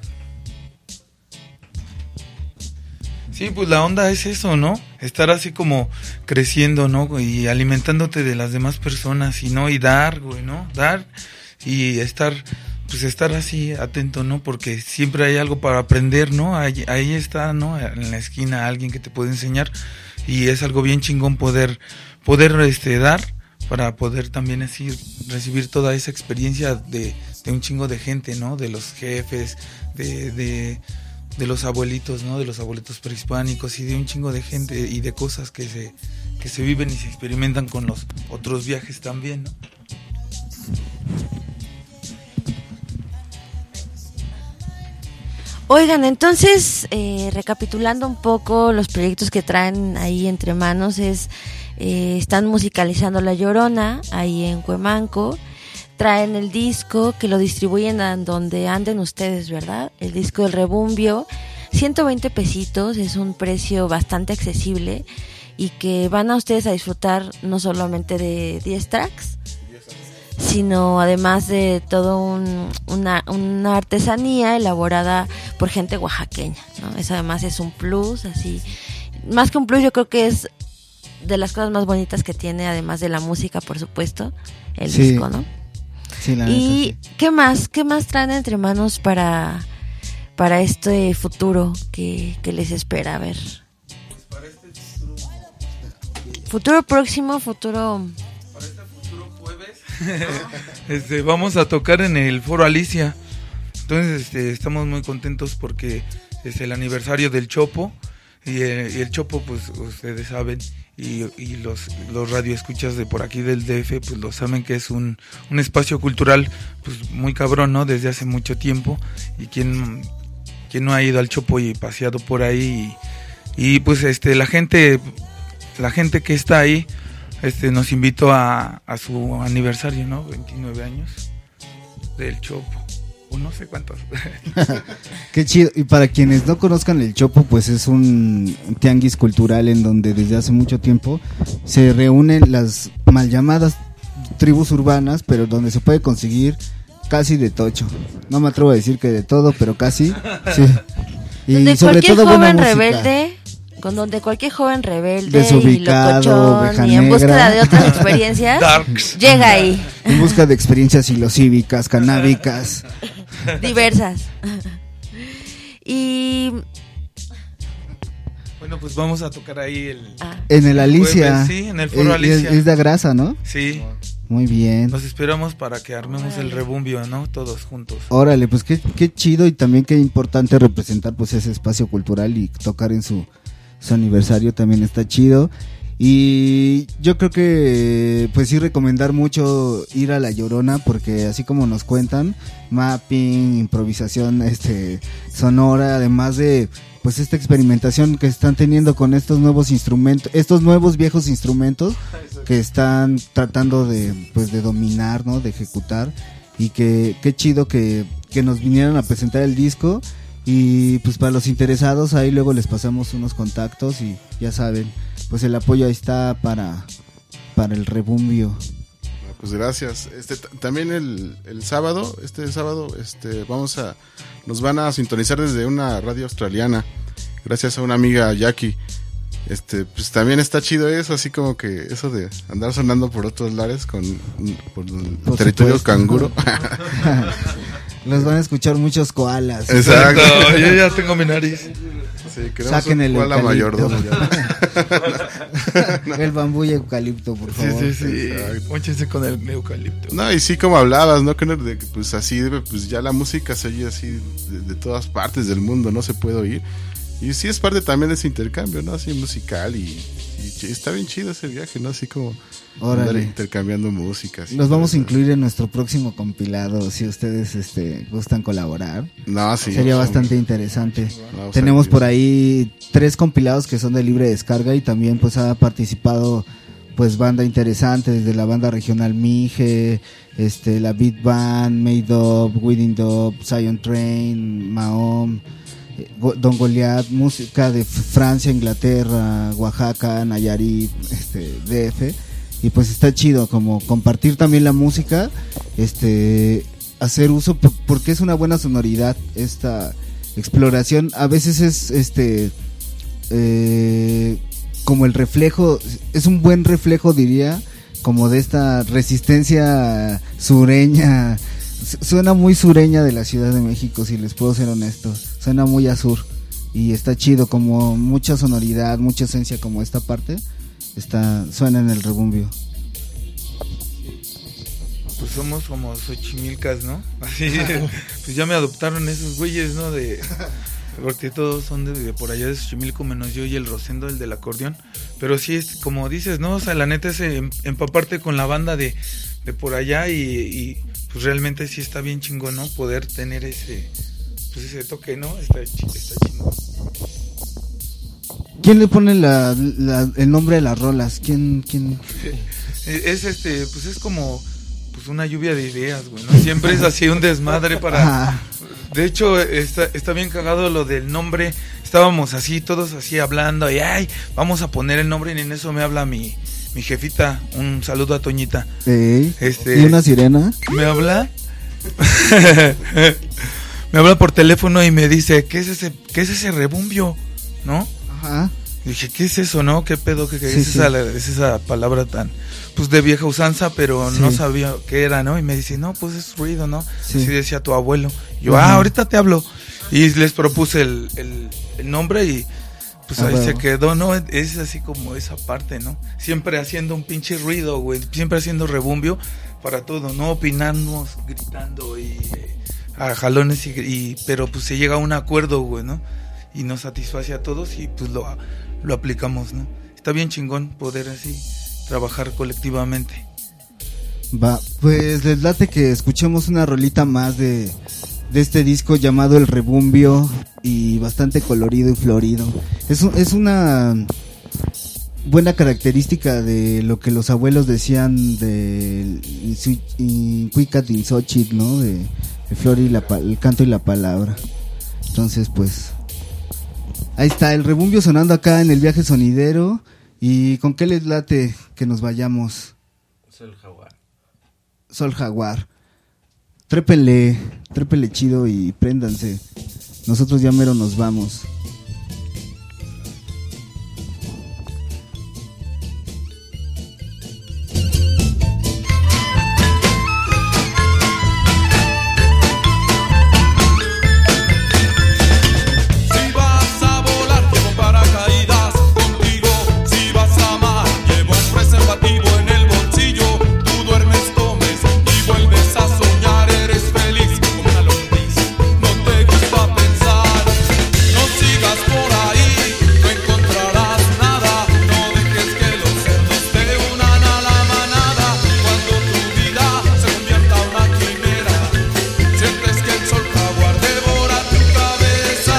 Sí, pues la onda es eso, ¿no? Estar así como creciendo, ¿no? Y alimentándote de las demás personas y no, y dar, güey, ¿no? Dar y estar, pues estar así atento, ¿no? Porque siempre hay algo para aprender, ¿no? Ahí, ahí está, ¿no? En la esquina alguien que te puede enseñar y es algo bien chingón poder, poder, este, dar para poder también así recibir toda esa experiencia de, de un chingo de gente, ¿no? De los jefes, de, de de los abuelitos, ¿no? De los abuelitos prehispánicos y de un chingo de gente y de cosas que se que se viven y se experimentan con los otros viajes también, ¿no? Oigan, entonces, eh, recapitulando un poco los proyectos que traen ahí entre manos, es eh, están musicalizando La Llorona ahí en Cuemanco, traen el disco que lo distribuyen a donde anden ustedes, ¿verdad? El disco del Rebumbio, ciento veinte pesitos, es un precio bastante accesible y que van a ustedes a disfrutar no solamente de diez tracks, sino además de todo un, una, una artesanía elaborada por gente oaxaqueña, ¿no? Eso además es un plus, así, más que un plus, yo creo que es de las cosas más bonitas que tiene, además de la música, por supuesto, el sí. disco, ¿no? Sí, la y neta, sí. ¿qué más? ¿Qué más traen entre manos para, para este futuro que, que les espera? A ver. Futuro próximo, futuro... Este, vamos a tocar en el Foro Alicia. Entonces este, estamos muy contentos porque es el aniversario del Chopo. Y el, y el Chopo, pues ustedes saben, y, y los, los radioescuchas de por aquí del D F, pues lo saben que es un, un espacio cultural pues muy cabrón, ¿no? Desde hace mucho tiempo. Y quien, quien no ha ido al Chopo y paseado por ahí. Y, y pues este la gente, la gente que está ahí, Este nos invitó a, a su aniversario, ¿no? veintinueve años del Chopo, o no sé cuántos. Qué chido. Y para quienes no conozcan el Chopo, pues es un tianguis cultural en donde desde hace mucho tiempo se reúnen las mal llamadas tribus urbanas, pero donde se puede conseguir casi de tocho. No me atrevo a decir que de todo, pero casi. Sí. Y donde sobre cualquier todo buena joven música. rebelde, con donde cualquier joven rebelde Desubicado, y locochón oveja y en negra. búsqueda de otras experiencias, Darks. llega ahí. En busca de experiencias filosóficas, canábicas. Diversas. Y Bueno, pues vamos a tocar ahí el... ah, En el Alicia. Jueves, sí, en el Foro Es- Alicia. Es, es de grasa, ¿no? Sí, Muy bien. los esperamos para que armemos el Rebumbio, ¿no? Todos juntos. Órale, pues qué, qué chido y también qué importante representar pues ese espacio cultural y tocar en su, su aniversario también está chido. Y yo creo que pues sí recomendar mucho ir a La Llorona porque así como nos cuentan, mapping, improvisación este sonora, además de pues esta experimentación que están teniendo con estos nuevos instrumentos, estos nuevos viejos instrumentos que están tratando de pues de dominar, ¿no? De ejecutar. Y que qué chido que, que nos vinieran a presentar el disco. Y pues para los interesados ahí luego les pasamos unos contactos y ya saben, pues el apoyo ahí está para, para el Rebumbio. Pues gracias. Este t- también el, el sábado, este sábado, este vamos a nos van a sintonizar desde una radio australiana, gracias a una amiga Jackie. Este, pues también está chido eso, así como que eso de andar sonando por otros lares con por el Por territorio supuesto. canguro. Los van a escuchar muchos koalas. Exacto. Yo ya tengo mi nariz. Sí, queremos Saquen un el koala eucalipto. mayordomo ya. El bambú y eucalipto, por Sí, favor. sí, sí. Exacto. Móchense con el eucalipto. No, y sí, como hablabas, ¿no? Que no- de que, pues así, pues ya la música se oye así de, de todas partes del mundo, no se puede oír. Y sí es parte también de ese intercambio, ¿no? Así musical y, y ch- está bien chido ese viaje, ¿no? Así como andar Órale. intercambiando música. así, Los vamos a todo eso. incluir en nuestro próximo compilado si ustedes este gustan colaborar. No, sí. Sería no, bastante interesante. no, Tenemos sí, por sí. ahí tres compilados que son de libre descarga y también pues ha participado pues banda interesante desde la banda regional Mije, este la Beat Band, Made Up, Wedding Dub, Zion Train, Mahom, eh, Go- Don Goliath, música de F- Francia, Inglaterra, Oaxaca, Nayarit, este D F. Y pues está chido como compartir también la música, este hacer uso por- porque es una buena sonoridad esta exploración. A veces es este eh, como el reflejo, es un buen reflejo diría, como de esta resistencia sureña. Su- Suena muy sureña de la Ciudad de México, si les puedo ser honesto. Suena muy a sur y está chido, como mucha sonoridad, mucha esencia como esta parte. Está, suena en el Rebumbio. Pues somos como Xochimilcas, ¿no? Así, pues ya me adoptaron esos güeyes, ¿no? De, porque todos son de, de por allá de Xochimilco, menos yo y el Rosendo, el del acordeón. Pero sí, es como dices, ¿no? O sea, la neta es em- empaparte con la banda de, de por allá y, y pues realmente sí está bien chingón, ¿no? Poder tener ese, pues pues ese toque, ¿no? Está, está chingón. ¿Quién le pone la, la, el nombre de las rolas? ¿Quién, quién? Es este, pues es como pues una lluvia de ideas, güey, ¿no? Siempre es así un desmadre para... Ah. De hecho, está, está bien cagado lo del nombre. Estábamos así, todos así hablando y ay, vamos a poner el nombre y en eso me habla mi, mi jefita. Un saludo a Toñita. Ey, este, ¿y una sirena? ¿Me habla? Me habla por teléfono y me dice, ¿qué es ese, qué es ese rebumbio? ¿No? Ajá. Dije, ¿qué es eso, no? ¿Qué pedo? ¿Qué, qué Sí, es, sí. esa, es esa palabra tan, pues de vieja usanza, pero Sí. no sabía qué era, ¿no? Y me dice, no, pues es ruido, ¿no? Sí. Así decía tu abuelo. Yo, Ajá. ah, ahorita te hablo. Y les propuse el, el, el nombre y pues Ah, ahí bueno. se quedó, ¿no? Es así como esa parte, ¿no? Siempre haciendo un pinche ruido, güey. Siempre haciendo rebumbio para todo, ¿no? Opinamos, gritando y eh, a jalones y, y pero pues se llega a un acuerdo, güey, ¿no? Y nos satisface a todos y pues lo, lo aplicamos, ¿no? Está bien chingón poder así trabajar colectivamente. Va, pues les late que escuchemos una rolita más de, de este disco llamado El Rebumbio y bastante colorido y florido. Es, un- es una buena característica de lo que los abuelos decían del Incuicat Insochit, ¿no? De, de flor y la, pa- el canto y la palabra. Entonces, pues ahí está El Rebumbio sonando acá en el viaje sonidero. ¿Y con qué les late que nos vayamos? Sol Jaguar. Sol Jaguar. Trépele, trépele chido y préndanse. Nosotros ya mero nos vamos. Si vas a volar, llevo un paracaídas contigo. Si vas a amar, llevo un preservativo en el bolsillo. Tú duermes, comes y vuelves a soñar. Eres feliz como una lombriz. No te gusta pensar. No sigas por ahí, no encontrarás nada. No dejes que los cerdos te unan a la manada. Cuando tu vida se convierta en una quimera, sientes que el sol jaguar devora tu cabeza.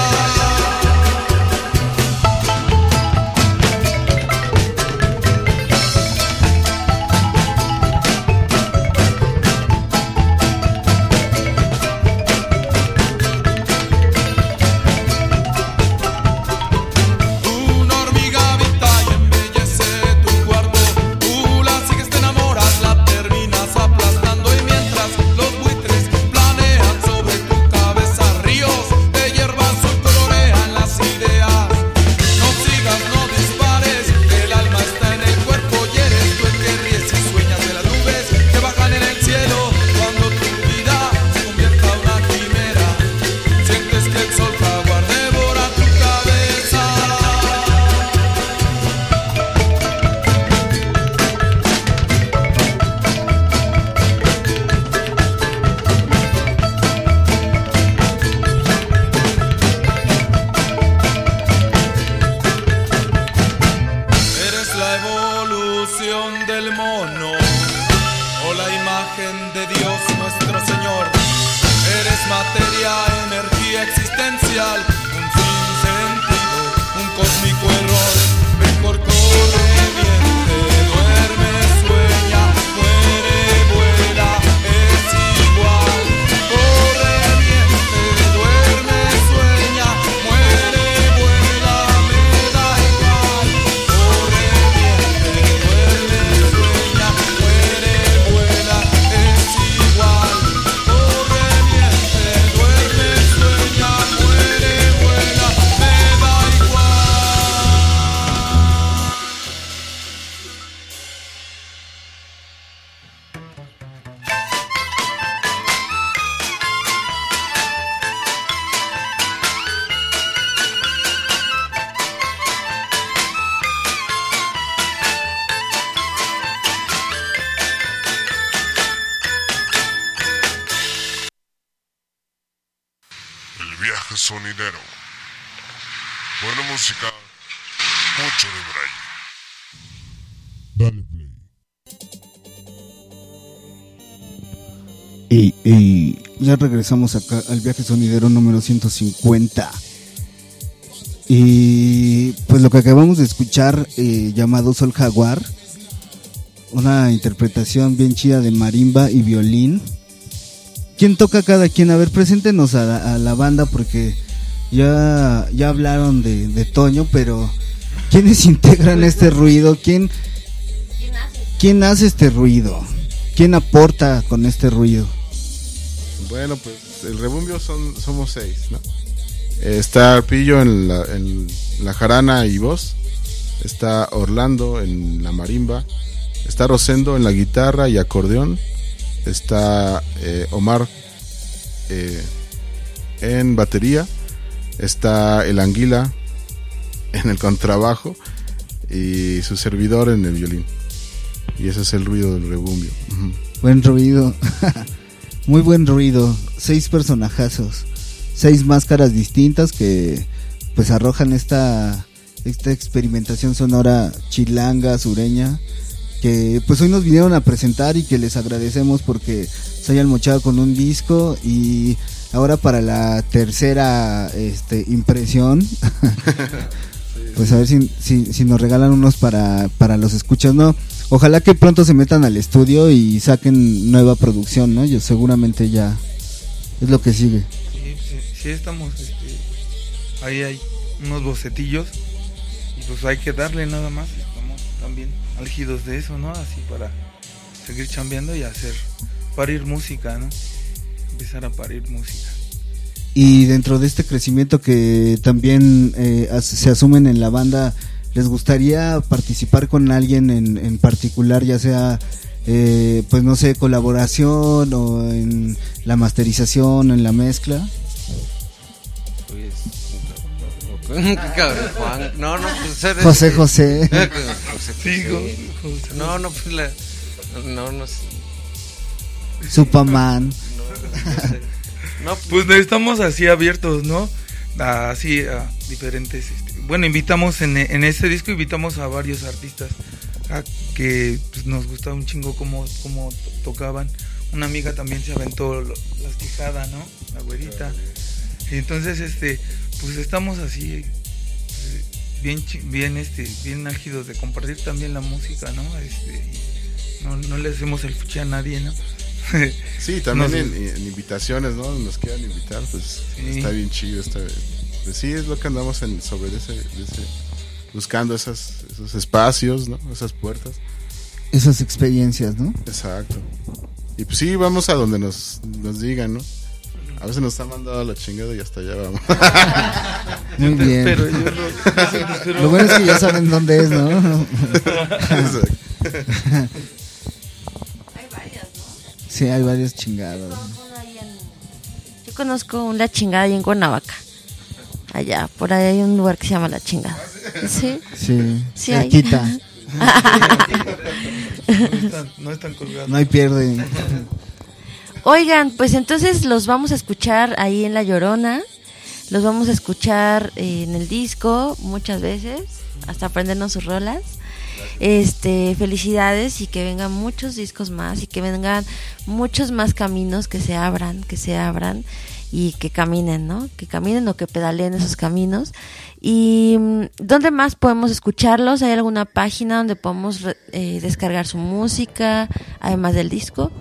Una hormiga habita y embellece tu cuarto. Tú la sigues, te enamoras, la terminas aplastando. Y mientras los buitres planean sobre tu cabeza, ríos de hierba azul colorean las ideas. No sigas, no dispares, el alma está en el cuerpo y eres tú el que ríes y sueñas de las nubes que bajan en el cielo. Cuando tu vida se convierta en una quimera, sientes que el sol jaguar devora tu cabeza. Eres la evolución del mono o la imagen de Dios nuestro Señor. Eres materia, energía existencial, un sinsentido, un cósmico error. Mejor corre, miente, duerme, sueña, muere, vuela, es igual. Corre, miente, duerme, sueña, muere, vuela, me da igual. Corre, miente, duerme, sueña, muere, vuela, es igual. Corre, miente, duerme, sueña, muere, vuela, me da igual. El viaje sonidero. Buena música, mucho de Braille. Dale play. Ey, ey, Ya regresamos acá al viaje sonidero número ciento cincuenta. Y pues lo que acabamos de escuchar, eh, llamado Sol Jaguar, una interpretación bien chida de marimba y violín. ¿Quién toca cada quien? A ver, preséntenos a la, a la banda, porque ya, ya hablaron de, de Toño, pero ¿quiénes integran este ruido? ¿Quién, ¿Quién hace este ruido? ¿Quién aporta con este ruido? Bueno, pues el rebumbio son, somos seis, ¿no? Eh, está Arpillo en la, en la jarana y voz, está Orlando en la marimba, está Rosendo en la guitarra y acordeón, está eh, Omar eh, en batería, está el Anguila en el contrabajo y su servidor en el violín. Y ese es el ruido del rebumbio. Uh-huh. Buen ruido. Muy buen ruido. Seis personajazos, seis máscaras distintas que pues arrojan esta esta experimentación sonora chilanga, sureña, que pues hoy nos vinieron a presentar y que les agradecemos porque se hayan mochado con un disco. Y ahora para la tercera este impresión pues a ver si, si, si nos regalan unos para, para los escuchas, ¿no? Ojalá que pronto se metan al estudio y saquen nueva producción, ¿no? Yo seguramente ya es lo que sigue. Sí, sí, sí estamos, este, ahí hay unos bocetillos y pues hay que darle nada más. Estamos también álgidos de eso, ¿no? Así para seguir chambeando y hacer, parir música, ¿no? Empezar a parir música. Y dentro de este crecimiento que también eh, as- se asumen en la banda, ¿les gustaría participar con alguien en, en particular, ya sea, eh, pues no sé, colaboración o en la masterización, en la mezcla? Pues, Juan, no, no, pues eres José José. José Sí, José. No, no, pues la, no, no sé. Superman. No, no sé. No, pues estamos así abiertos, ¿no? Así a diferentes, este, bueno, invitamos en, en este disco invitamos a varios artistas a que pues, nos gustaba un chingo cómo, cómo tocaban. Una amiga también se aventó lo, las quijadas, ¿no? La güerita. Y entonces este pues estamos así pues, bien bien este bien álgidos de compartir también la música, ¿no? Este y no, no le hacemos el fuchi a nadie, ¿no? Sí, también Nos, en, en invitaciones, ¿no? Nos quieran invitar, pues sí. Está bien chido. Está, pues sí, es lo que andamos en, sobre ese, ese buscando esas, esos espacios, ¿no? Esas puertas. Esas experiencias, ¿no? Exacto. Y pues sí, vamos a donde nos, nos digan, ¿no? A veces nos han mandado a la chingada y hasta allá vamos. Muy bien. Pero yo lo, pero... lo bueno es que ya saben dónde es, ¿no? Exacto. Sí, hay varios chingados. Yo conozco una chingada ahí en Cuernavaca. Allá, por ahí hay un lugar que se llama La Chingada. ¿Sí? Sí, sí cerquita. No están, no están colgados. No hay pierde. Oigan, pues entonces los vamos a escuchar ahí en La Llorona. Los vamos a escuchar eh, en el disco muchas veces, hasta aprendernos sus rolas. Este, felicidades y que vengan muchos discos más y que vengan muchos más caminos que se abran, que se abran y que caminen, ¿no? Que caminen o que pedaleen esos caminos. ¿Y dónde más podemos escucharlos? ¿Hay alguna página donde podemos eh, descargar su música, además del disco?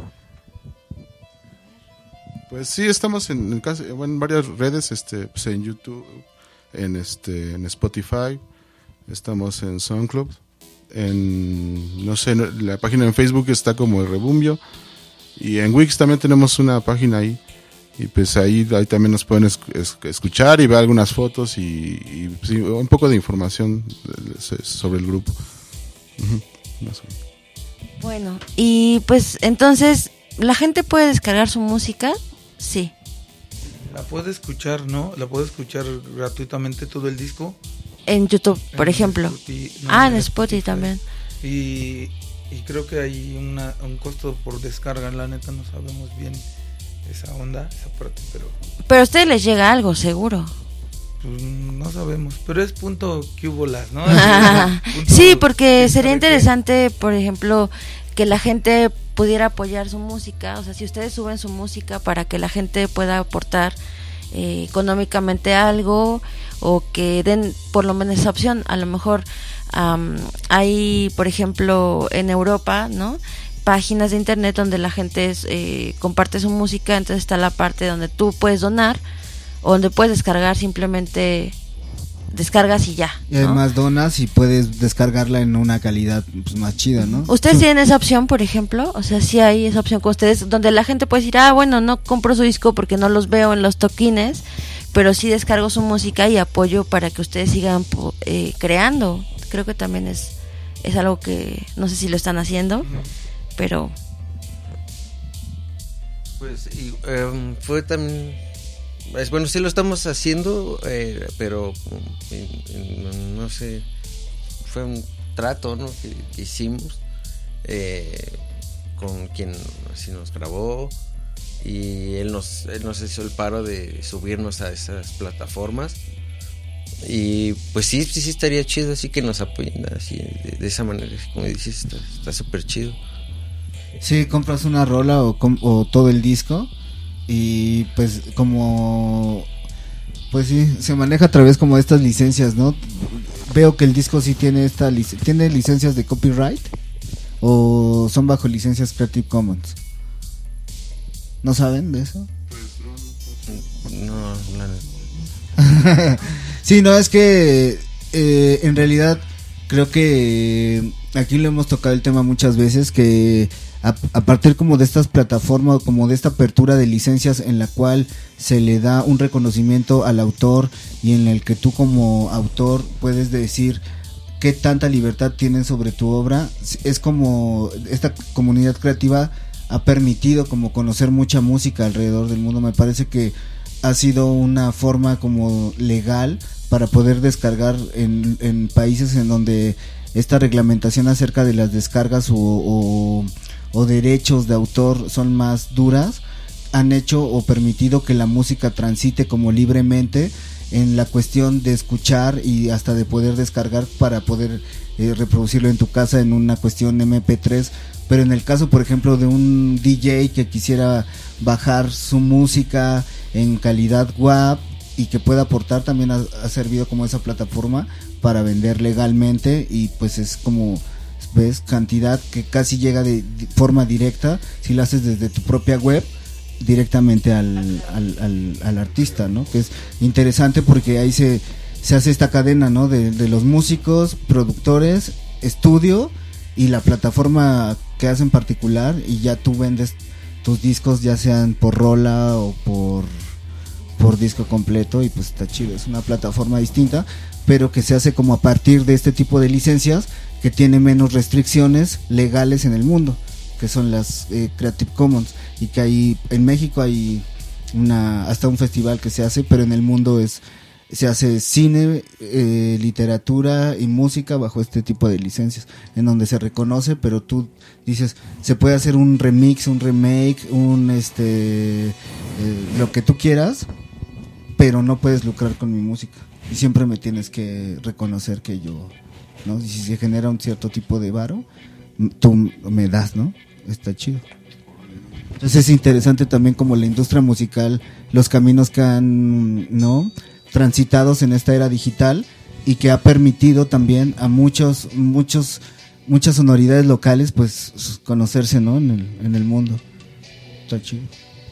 Pues sí, estamos en, en, casi, bueno, en varias redes, este, pues en YouTube, en este, en Spotify, estamos en SoundCloud. En, no sé, la página en Facebook está como el Rebumbio y en Wix también tenemos una página ahí y pues ahí, ahí también nos pueden es, es, escuchar y ver algunas fotos y, y sí, un poco de información sobre el grupo. Uh-huh. Más o menos. Bueno, y pues entonces la gente puede descargar su música, sí. La puede escuchar, ¿no? La puede escuchar gratuitamente todo el disco. En YouTube, por en ejemplo. Spotify, no, ah, en en Spotify, Spotify también. Y, y creo que hay una, un costo por descarga, la neta no sabemos bien esa onda, esa parte, pero... Pero a ustedes les llega algo, seguro. Pues no sabemos, pero es punto que hubo las, ¿no? Sí, porque sería interesante, por ejemplo, que la gente pudiera apoyar su música, o sea, si ustedes suben su música para que la gente pueda aportar eh, económicamente algo, o que den por lo menos esa opción. A lo mejor um, hay, por ejemplo, en Europa, ¿no?, páginas de internet donde la gente es, eh, comparte su música, entonces está la parte donde tú puedes donar, o donde puedes descargar, simplemente descargas y ya, ¿no? Y además donas y puedes descargarla en una calidad pues, más chida, ¿no? ¿Ustedes tienen esa opción, por ejemplo? O sea, sí hay esa opción con ustedes, donde la gente puede decir, ah, bueno, no compro su disco porque no los veo en los toquines, pero sí descargo su música y apoyo para que ustedes sigan eh, creando. Creo que también es, es algo que no sé si lo están haciendo, uh-huh. pero... Pues y, um, fue también... Es, bueno, sí lo estamos haciendo, eh, pero eh, no sé, fue un trato, ¿no?, que, que hicimos eh, con quien así nos grabó, y él nos, él nos hizo el paro de subirnos a esas plataformas, y pues sí, sí, sí estaría chido así que nos apoyen así de, de esa manera, como dices, está súper chido. Sí, compras una rola o, o todo el disco. Y pues como pues sí, se maneja a través como de estas licencias, ¿no? Veo que el disco sí tiene esta lic- tiene licencias de copyright, o son bajo licencias Creative Commons. ¿No saben de eso? Pues no, no, no, no. Sí, no, es que eh, en realidad creo que aquí le hemos tocado el tema muchas veces, que A, a partir como de estas plataformas, como de esta apertura de licencias en la cual se le da un reconocimiento al autor, y en el que tú como autor puedes decir qué tanta libertad tienes sobre tu obra, es como esta comunidad creativa ha permitido como conocer mucha música alrededor del mundo. Me parece que ha sido una forma como legal para poder descargar en, en países en donde esta reglamentación acerca de las descargas o, o o derechos de autor son más duras, han hecho o permitido que la música transite como libremente en la cuestión de escuchar y hasta de poder descargar para poder eh, reproducirlo en tu casa en una cuestión eme pe tres. Pero en el caso, por ejemplo, de un D J que quisiera bajar su música en calidad W A V y que pueda aportar, también ha, ha servido como esa plataforma para vender legalmente, y pues es como... ves, cantidad que casi llega de, de forma directa, si lo haces desde tu propia web, directamente al, al, al, al artista, ¿no? Que es interesante porque ahí se, se hace esta cadena, ¿no? De, de los músicos, productores, estudio y la plataforma que hace en particular, y ya tú vendes tus discos ya sean por rola o por, por disco completo, y pues está chido, es una plataforma distinta, pero que se hace como a partir de este tipo de licencias que tiene menos restricciones legales en el mundo, que son las eh, Creative Commons, y que hay en México hay una hasta un festival que se hace, pero en el mundo es se hace cine, eh, literatura y música bajo este tipo de licencias, en donde se reconoce, pero tú dices, se puede hacer un remix, un remake, un este eh, lo que tú quieras, pero no puedes lucrar con mi música, y siempre me tienes que reconocer que yo, ¿no? Y si se genera un cierto tipo de varo, tú me das, ¿no? Está chido. Entonces es interesante también como la industria musical, los caminos que han, ¿no?, transitados en esta era digital, y que ha permitido también a muchos, muchos, muchas sonoridades locales pues conocerse, ¿no?, en el, en el mundo. Está chido.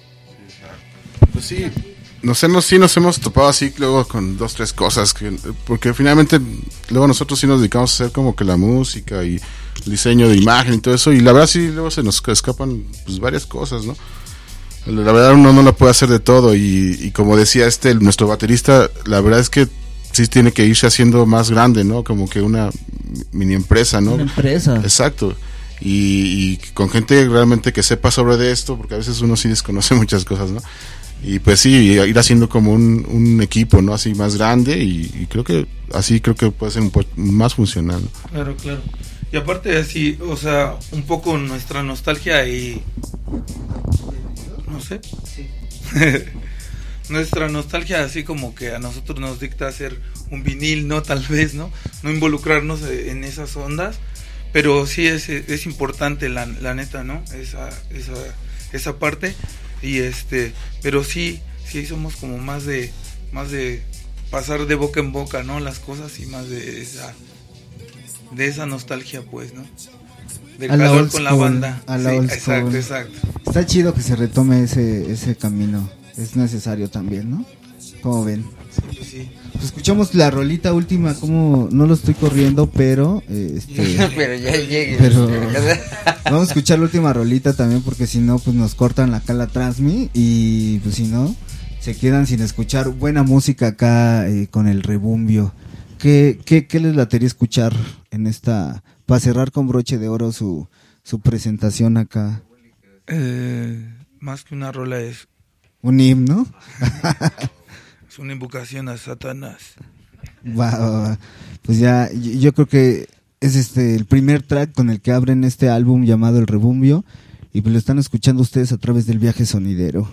Pues sí. No sé, no, sí nos hemos topado así luego con dos, tres cosas, que, porque finalmente luego nosotros sí nos dedicamos a hacer como que la música y el diseño de imagen y todo eso, y la verdad sí luego se nos escapan pues varias cosas, ¿no? La verdad uno no la puede hacer de todo, y, y como decía este, nuestro baterista, la verdad es que sí tiene que irse haciendo más grande, ¿no? Como que una mini empresa, ¿no? Una empresa. Exacto. Y, y con gente realmente que sepa sobre de esto, porque a veces uno sí desconoce muchas cosas, ¿no? Y pues sí, ir haciendo como un, un equipo, ¿no? Así más grande, y, y creo que así creo que puede ser un poco más funcional, ¿no? Claro, claro. Y aparte así, o sea, un poco nuestra nostalgia y... no sé. Sí. Nuestra nostalgia así como que a nosotros nos dicta hacer un vinil, ¿no? Tal vez, ¿no? No involucrarnos en esas ondas, pero sí es, es importante la, la neta, ¿no? Esa, esa, esa parte, y este, pero sí, sí somos como más de, más de pasar de boca en boca, ¿no? Las cosas, y más de esa, de esa nostalgia, pues, ¿no? Del calor con la banda. A la sí, old exacto, school. exacto. Está chido que se retome ese, ese camino. Es necesario también, ¿no? ¿Cómo ven? Sí, sí. Pues escuchamos la rolita última, como no lo estoy corriendo, pero eh, este, pero ya llegue. Pero vamos a escuchar la última rolita también, porque si no, pues nos cortan acá la transmi, y pues si no, se quedan sin escuchar buena música acá eh, con el rebumbio. ¿Qué, qué, qué les latería escuchar en esta, para cerrar con broche de oro su, su presentación acá? Eh, más que una rola es un himno. Es una invocación a Satanás. Va, va, va. Pues ya, yo, yo creo que es este el primer track con el que abren este álbum llamado El Rebumbio, y pues lo están escuchando ustedes a través del Viaje Sonidero.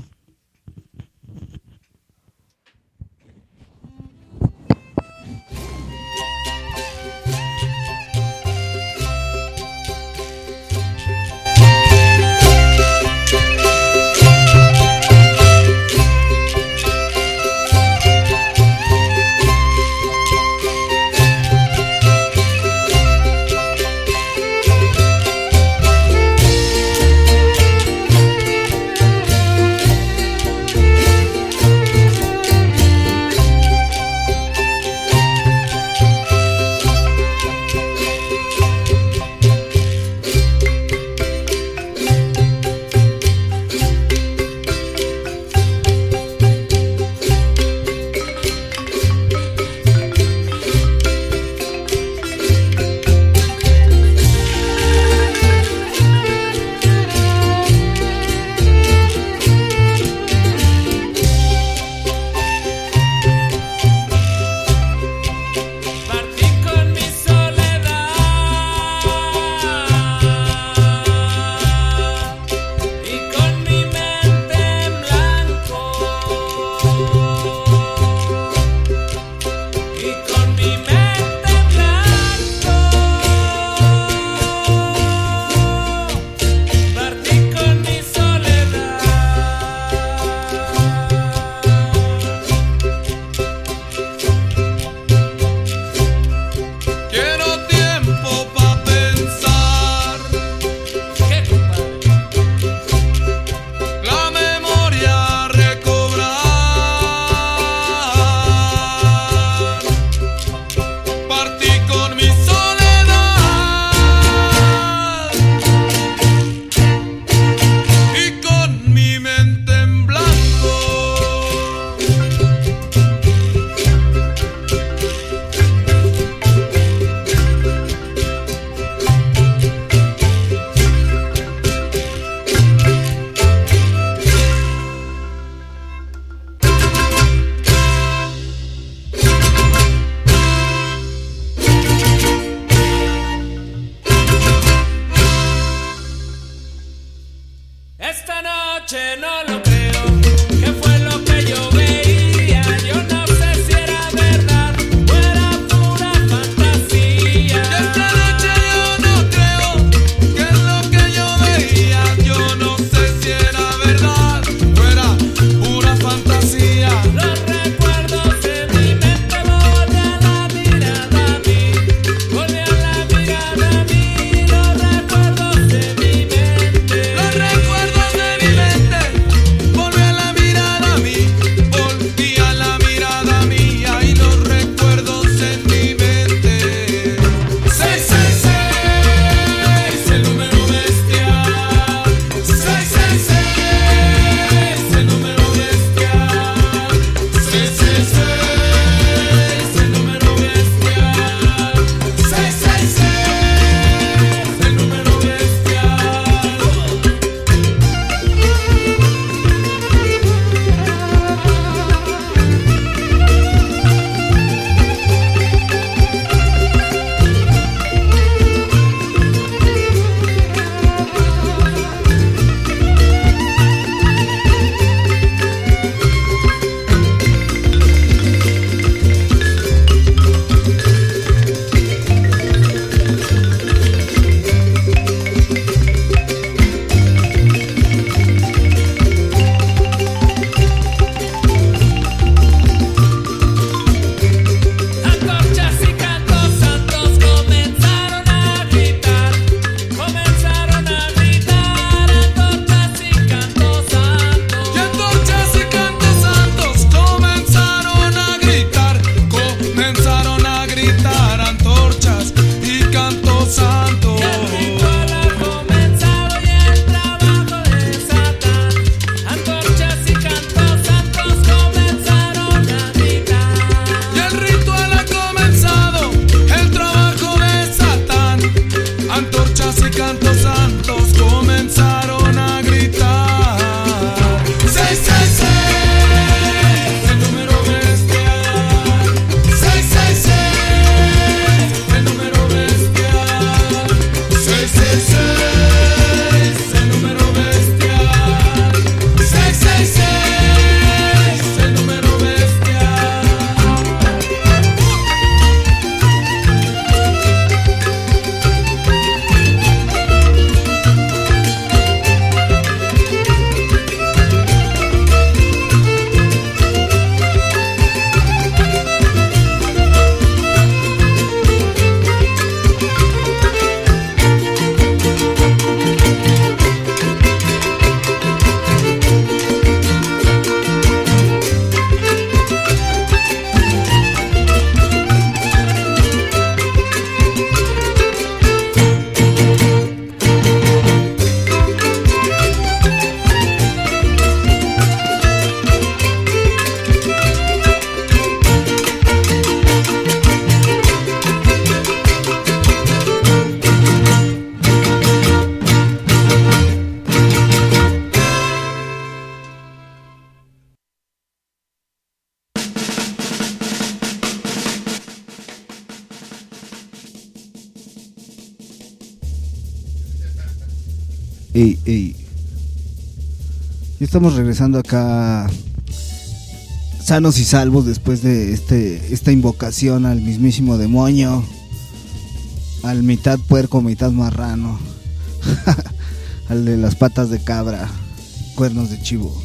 ey, ey. Ya estamos regresando acá sanos y salvos después de este esta invocación al mismísimo demonio, al mitad puerco, mitad marrano, al de las patas de cabra, cuernos de chivo.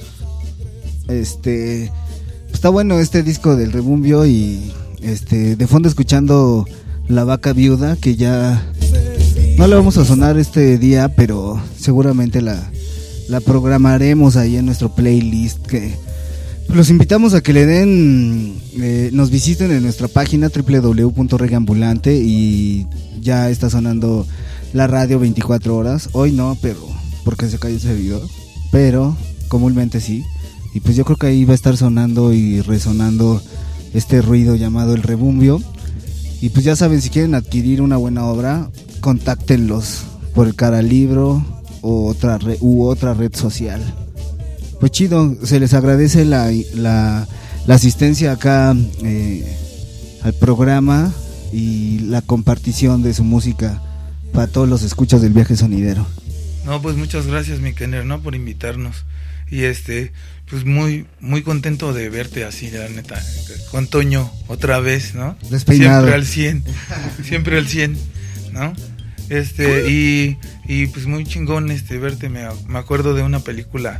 Este, está bueno este disco del Rebumbio y este de fondo escuchando La Vaca Viuda, que ya no la vamos a sonar este día, pero seguramente la, la programaremos ahí en nuestro playlist. Que los invitamos a que le den, eh, nos visiten en nuestra página doble u doble u doble u punto reggae ambulante y ya está sonando la radio veinticuatro horas. Hoy no, pero porque se cayó el servidor, pero comúnmente sí. Y pues yo creo que ahí va a estar sonando y resonando este ruido llamado el Rebumbio. Y pues ya saben, si quieren adquirir una buena obra, contáctenlos por el Caralibro o otra re, u otra red social. Pues chido, se les agradece la, la, la asistencia acá eh, al programa y la compartición de su música para todos los escuchas del Viaje Sonidero. No, pues muchas gracias, mi Kenner, ¿no? Por invitarnos. Y este, pues muy muy contento de verte así, la neta, con Toño otra vez, ¿no? Despeinado. Siempre al cien, siempre al cien, ¿no? Este, y, y pues muy chingón este verte, me, me acuerdo de una película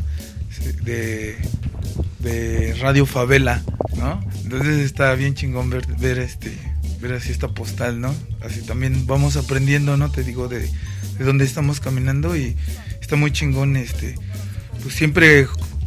de, de Radio Favela, ¿no? Entonces está bien chingón ver, ver este, ver así esta postal, ¿no? Así también vamos aprendiendo, ¿no? Te digo, de, de dónde estamos caminando y está muy chingón, este, pues siempre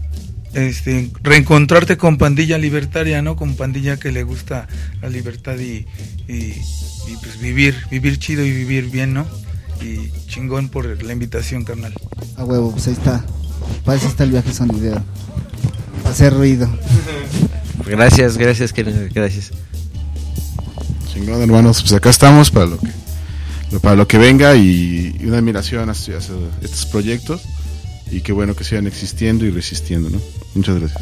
este reencontrarte con pandilla libertaria, ¿no? Con pandilla que le gusta la libertad y, y, y pues vivir, vivir chido y vivir bien, ¿no? Y chingón por la invitación, carnal. A huevo, pues ahí está. Para eso está el Viaje Sonidero. Hacer ruido. Gracias, gracias, gracias. Chingón, hermanos, pues acá estamos para lo que para lo que venga y, y una admiración hacia, hacia estos proyectos. Y qué bueno que sigan existiendo y resistiendo, ¿no? Muchas gracias.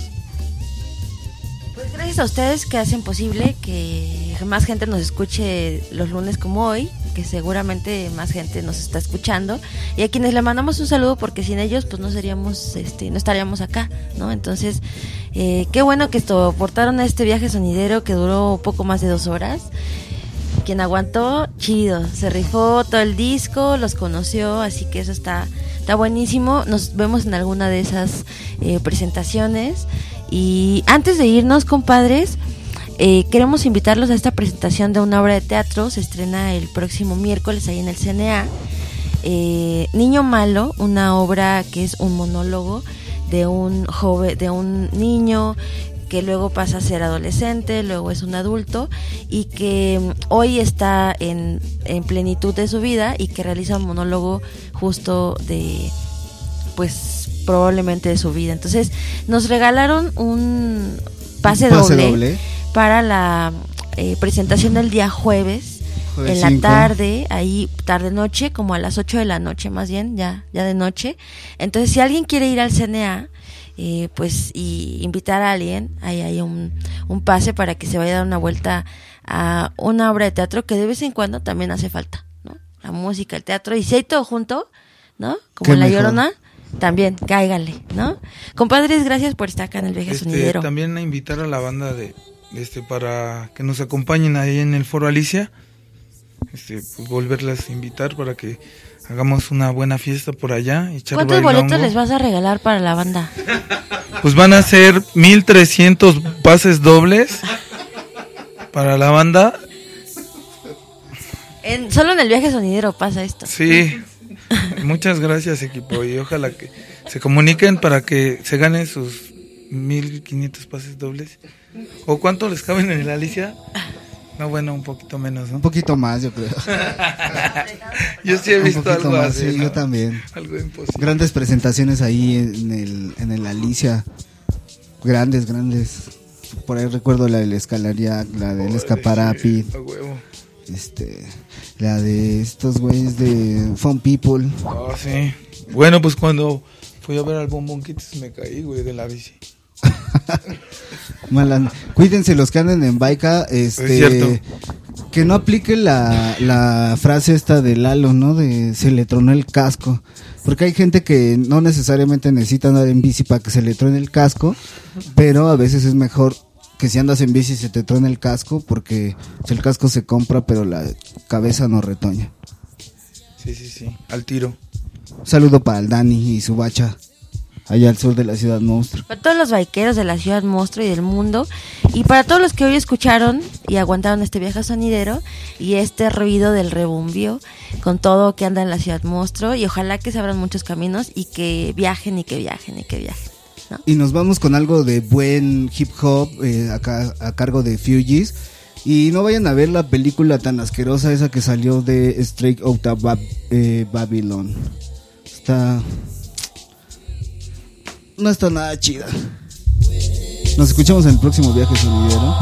Pues gracias a ustedes que hacen posible que más gente nos escuche los lunes como hoy, que seguramente más gente nos está escuchando, y a quienes le mandamos un saludo porque sin ellos pues no seríamos, este, no estaríamos acá, ¿no? Entonces, eh, qué bueno que soportaron este Viaje Sonidero que duró poco más de dos horas. Quien aguantó, chido, se rifó todo el disco, los conoció, así que eso está, está buenísimo. Nos vemos en alguna de esas eh, presentaciones. Y antes de irnos, compadres, eh, queremos invitarlos a esta presentación de una obra de teatro. Se estrena el próximo miércoles ahí en el C N A. Eh, Niño Malo, una obra que es un monólogo de un joven, de un niño que luego pasa a ser adolescente, luego es un adulto y que hoy está en, en plenitud de su vida y que realiza un monólogo justo de, pues probablemente de su vida. Entonces nos regalaron un pase, pase doble, doble para la eh, presentación del día jueves, jueves en la cinco. Tarde, ahí tarde noche, como a las ocho de la noche más bien, ya, ya de noche. Entonces si alguien quiere ir al C N A, Eh, pues y invitar a alguien, ahí hay un, un pase para que se vaya a dar una vuelta a una obra de teatro que de vez en cuando también hace falta, ¿no? La música, el teatro, y si hay todo junto, ¿no? Como La Llorona, también cáigale, ¿no? Compadres, gracias por estar acá en el Viaje este, Sonidero. También a invitar a la banda de este para que nos acompañen ahí en el Foro Alicia, este pues volverlas a invitar para que hagamos una buena fiesta por allá. ¿Cuántos boletos les vas a regalar para la banda? Pues van a ser mil trescientos pases dobles para la banda. En, solo en el Viaje Sonidero pasa esto. Sí, muchas gracias, equipo, y ojalá que se comuniquen para que se ganen sus mil quinientos pases dobles. ¿O cuánto les caben en la Alicia? No, bueno, un poquito menos, ¿no? Un poquito más, yo creo. Yo sí he visto algo más, así, sí, ¿no? Yo también. Algo imposible. Grandes presentaciones ahí en el, en el Alicia. Grandes, grandes. Por ahí recuerdo la del Escalariac, la del Escaparapid. Sí, a huevo. Este, la de estos güeyes de Fun People. Ah, sí. Bueno, pues cuando fui a ver al Bombón Kids me caí, güey, de la bici. Malan. Cuídense los que anden en Baica, este, que no aplique la, la frase esta de Lalo, ¿no? De se le tronó el casco. Porque hay gente que no necesariamente necesita andar en bici para que se le truene el casco, pero a veces es mejor que si andas en bici se te truene el casco, porque el casco se compra pero la cabeza no retoña. Sí, sí, sí, al tiro. Un saludo para el Dani y su bacha allá al sur de la Ciudad Monstruo. Para todos los bikeros de la Ciudad Monstruo y del mundo, y para todos los que hoy escucharon y aguantaron este viaje sonidero y este ruido del rebumbio con todo que anda en la Ciudad Monstruo, y ojalá que se abran muchos caminos y que viajen y que viajen y que viajen, ¿no? Y nos vamos con algo de buen hip hop eh, acá, a cargo de Fugees. Y no vayan a ver la película tan asquerosa esa que salió de Straight Outta Bab- eh, Babylon. Está... no está nada chida. Nos escuchamos en el próximo viaje sonidero.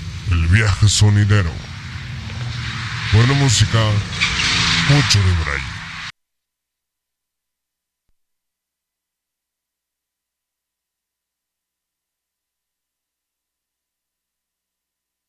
Viaje sonidero. Buena música, mucho de braille.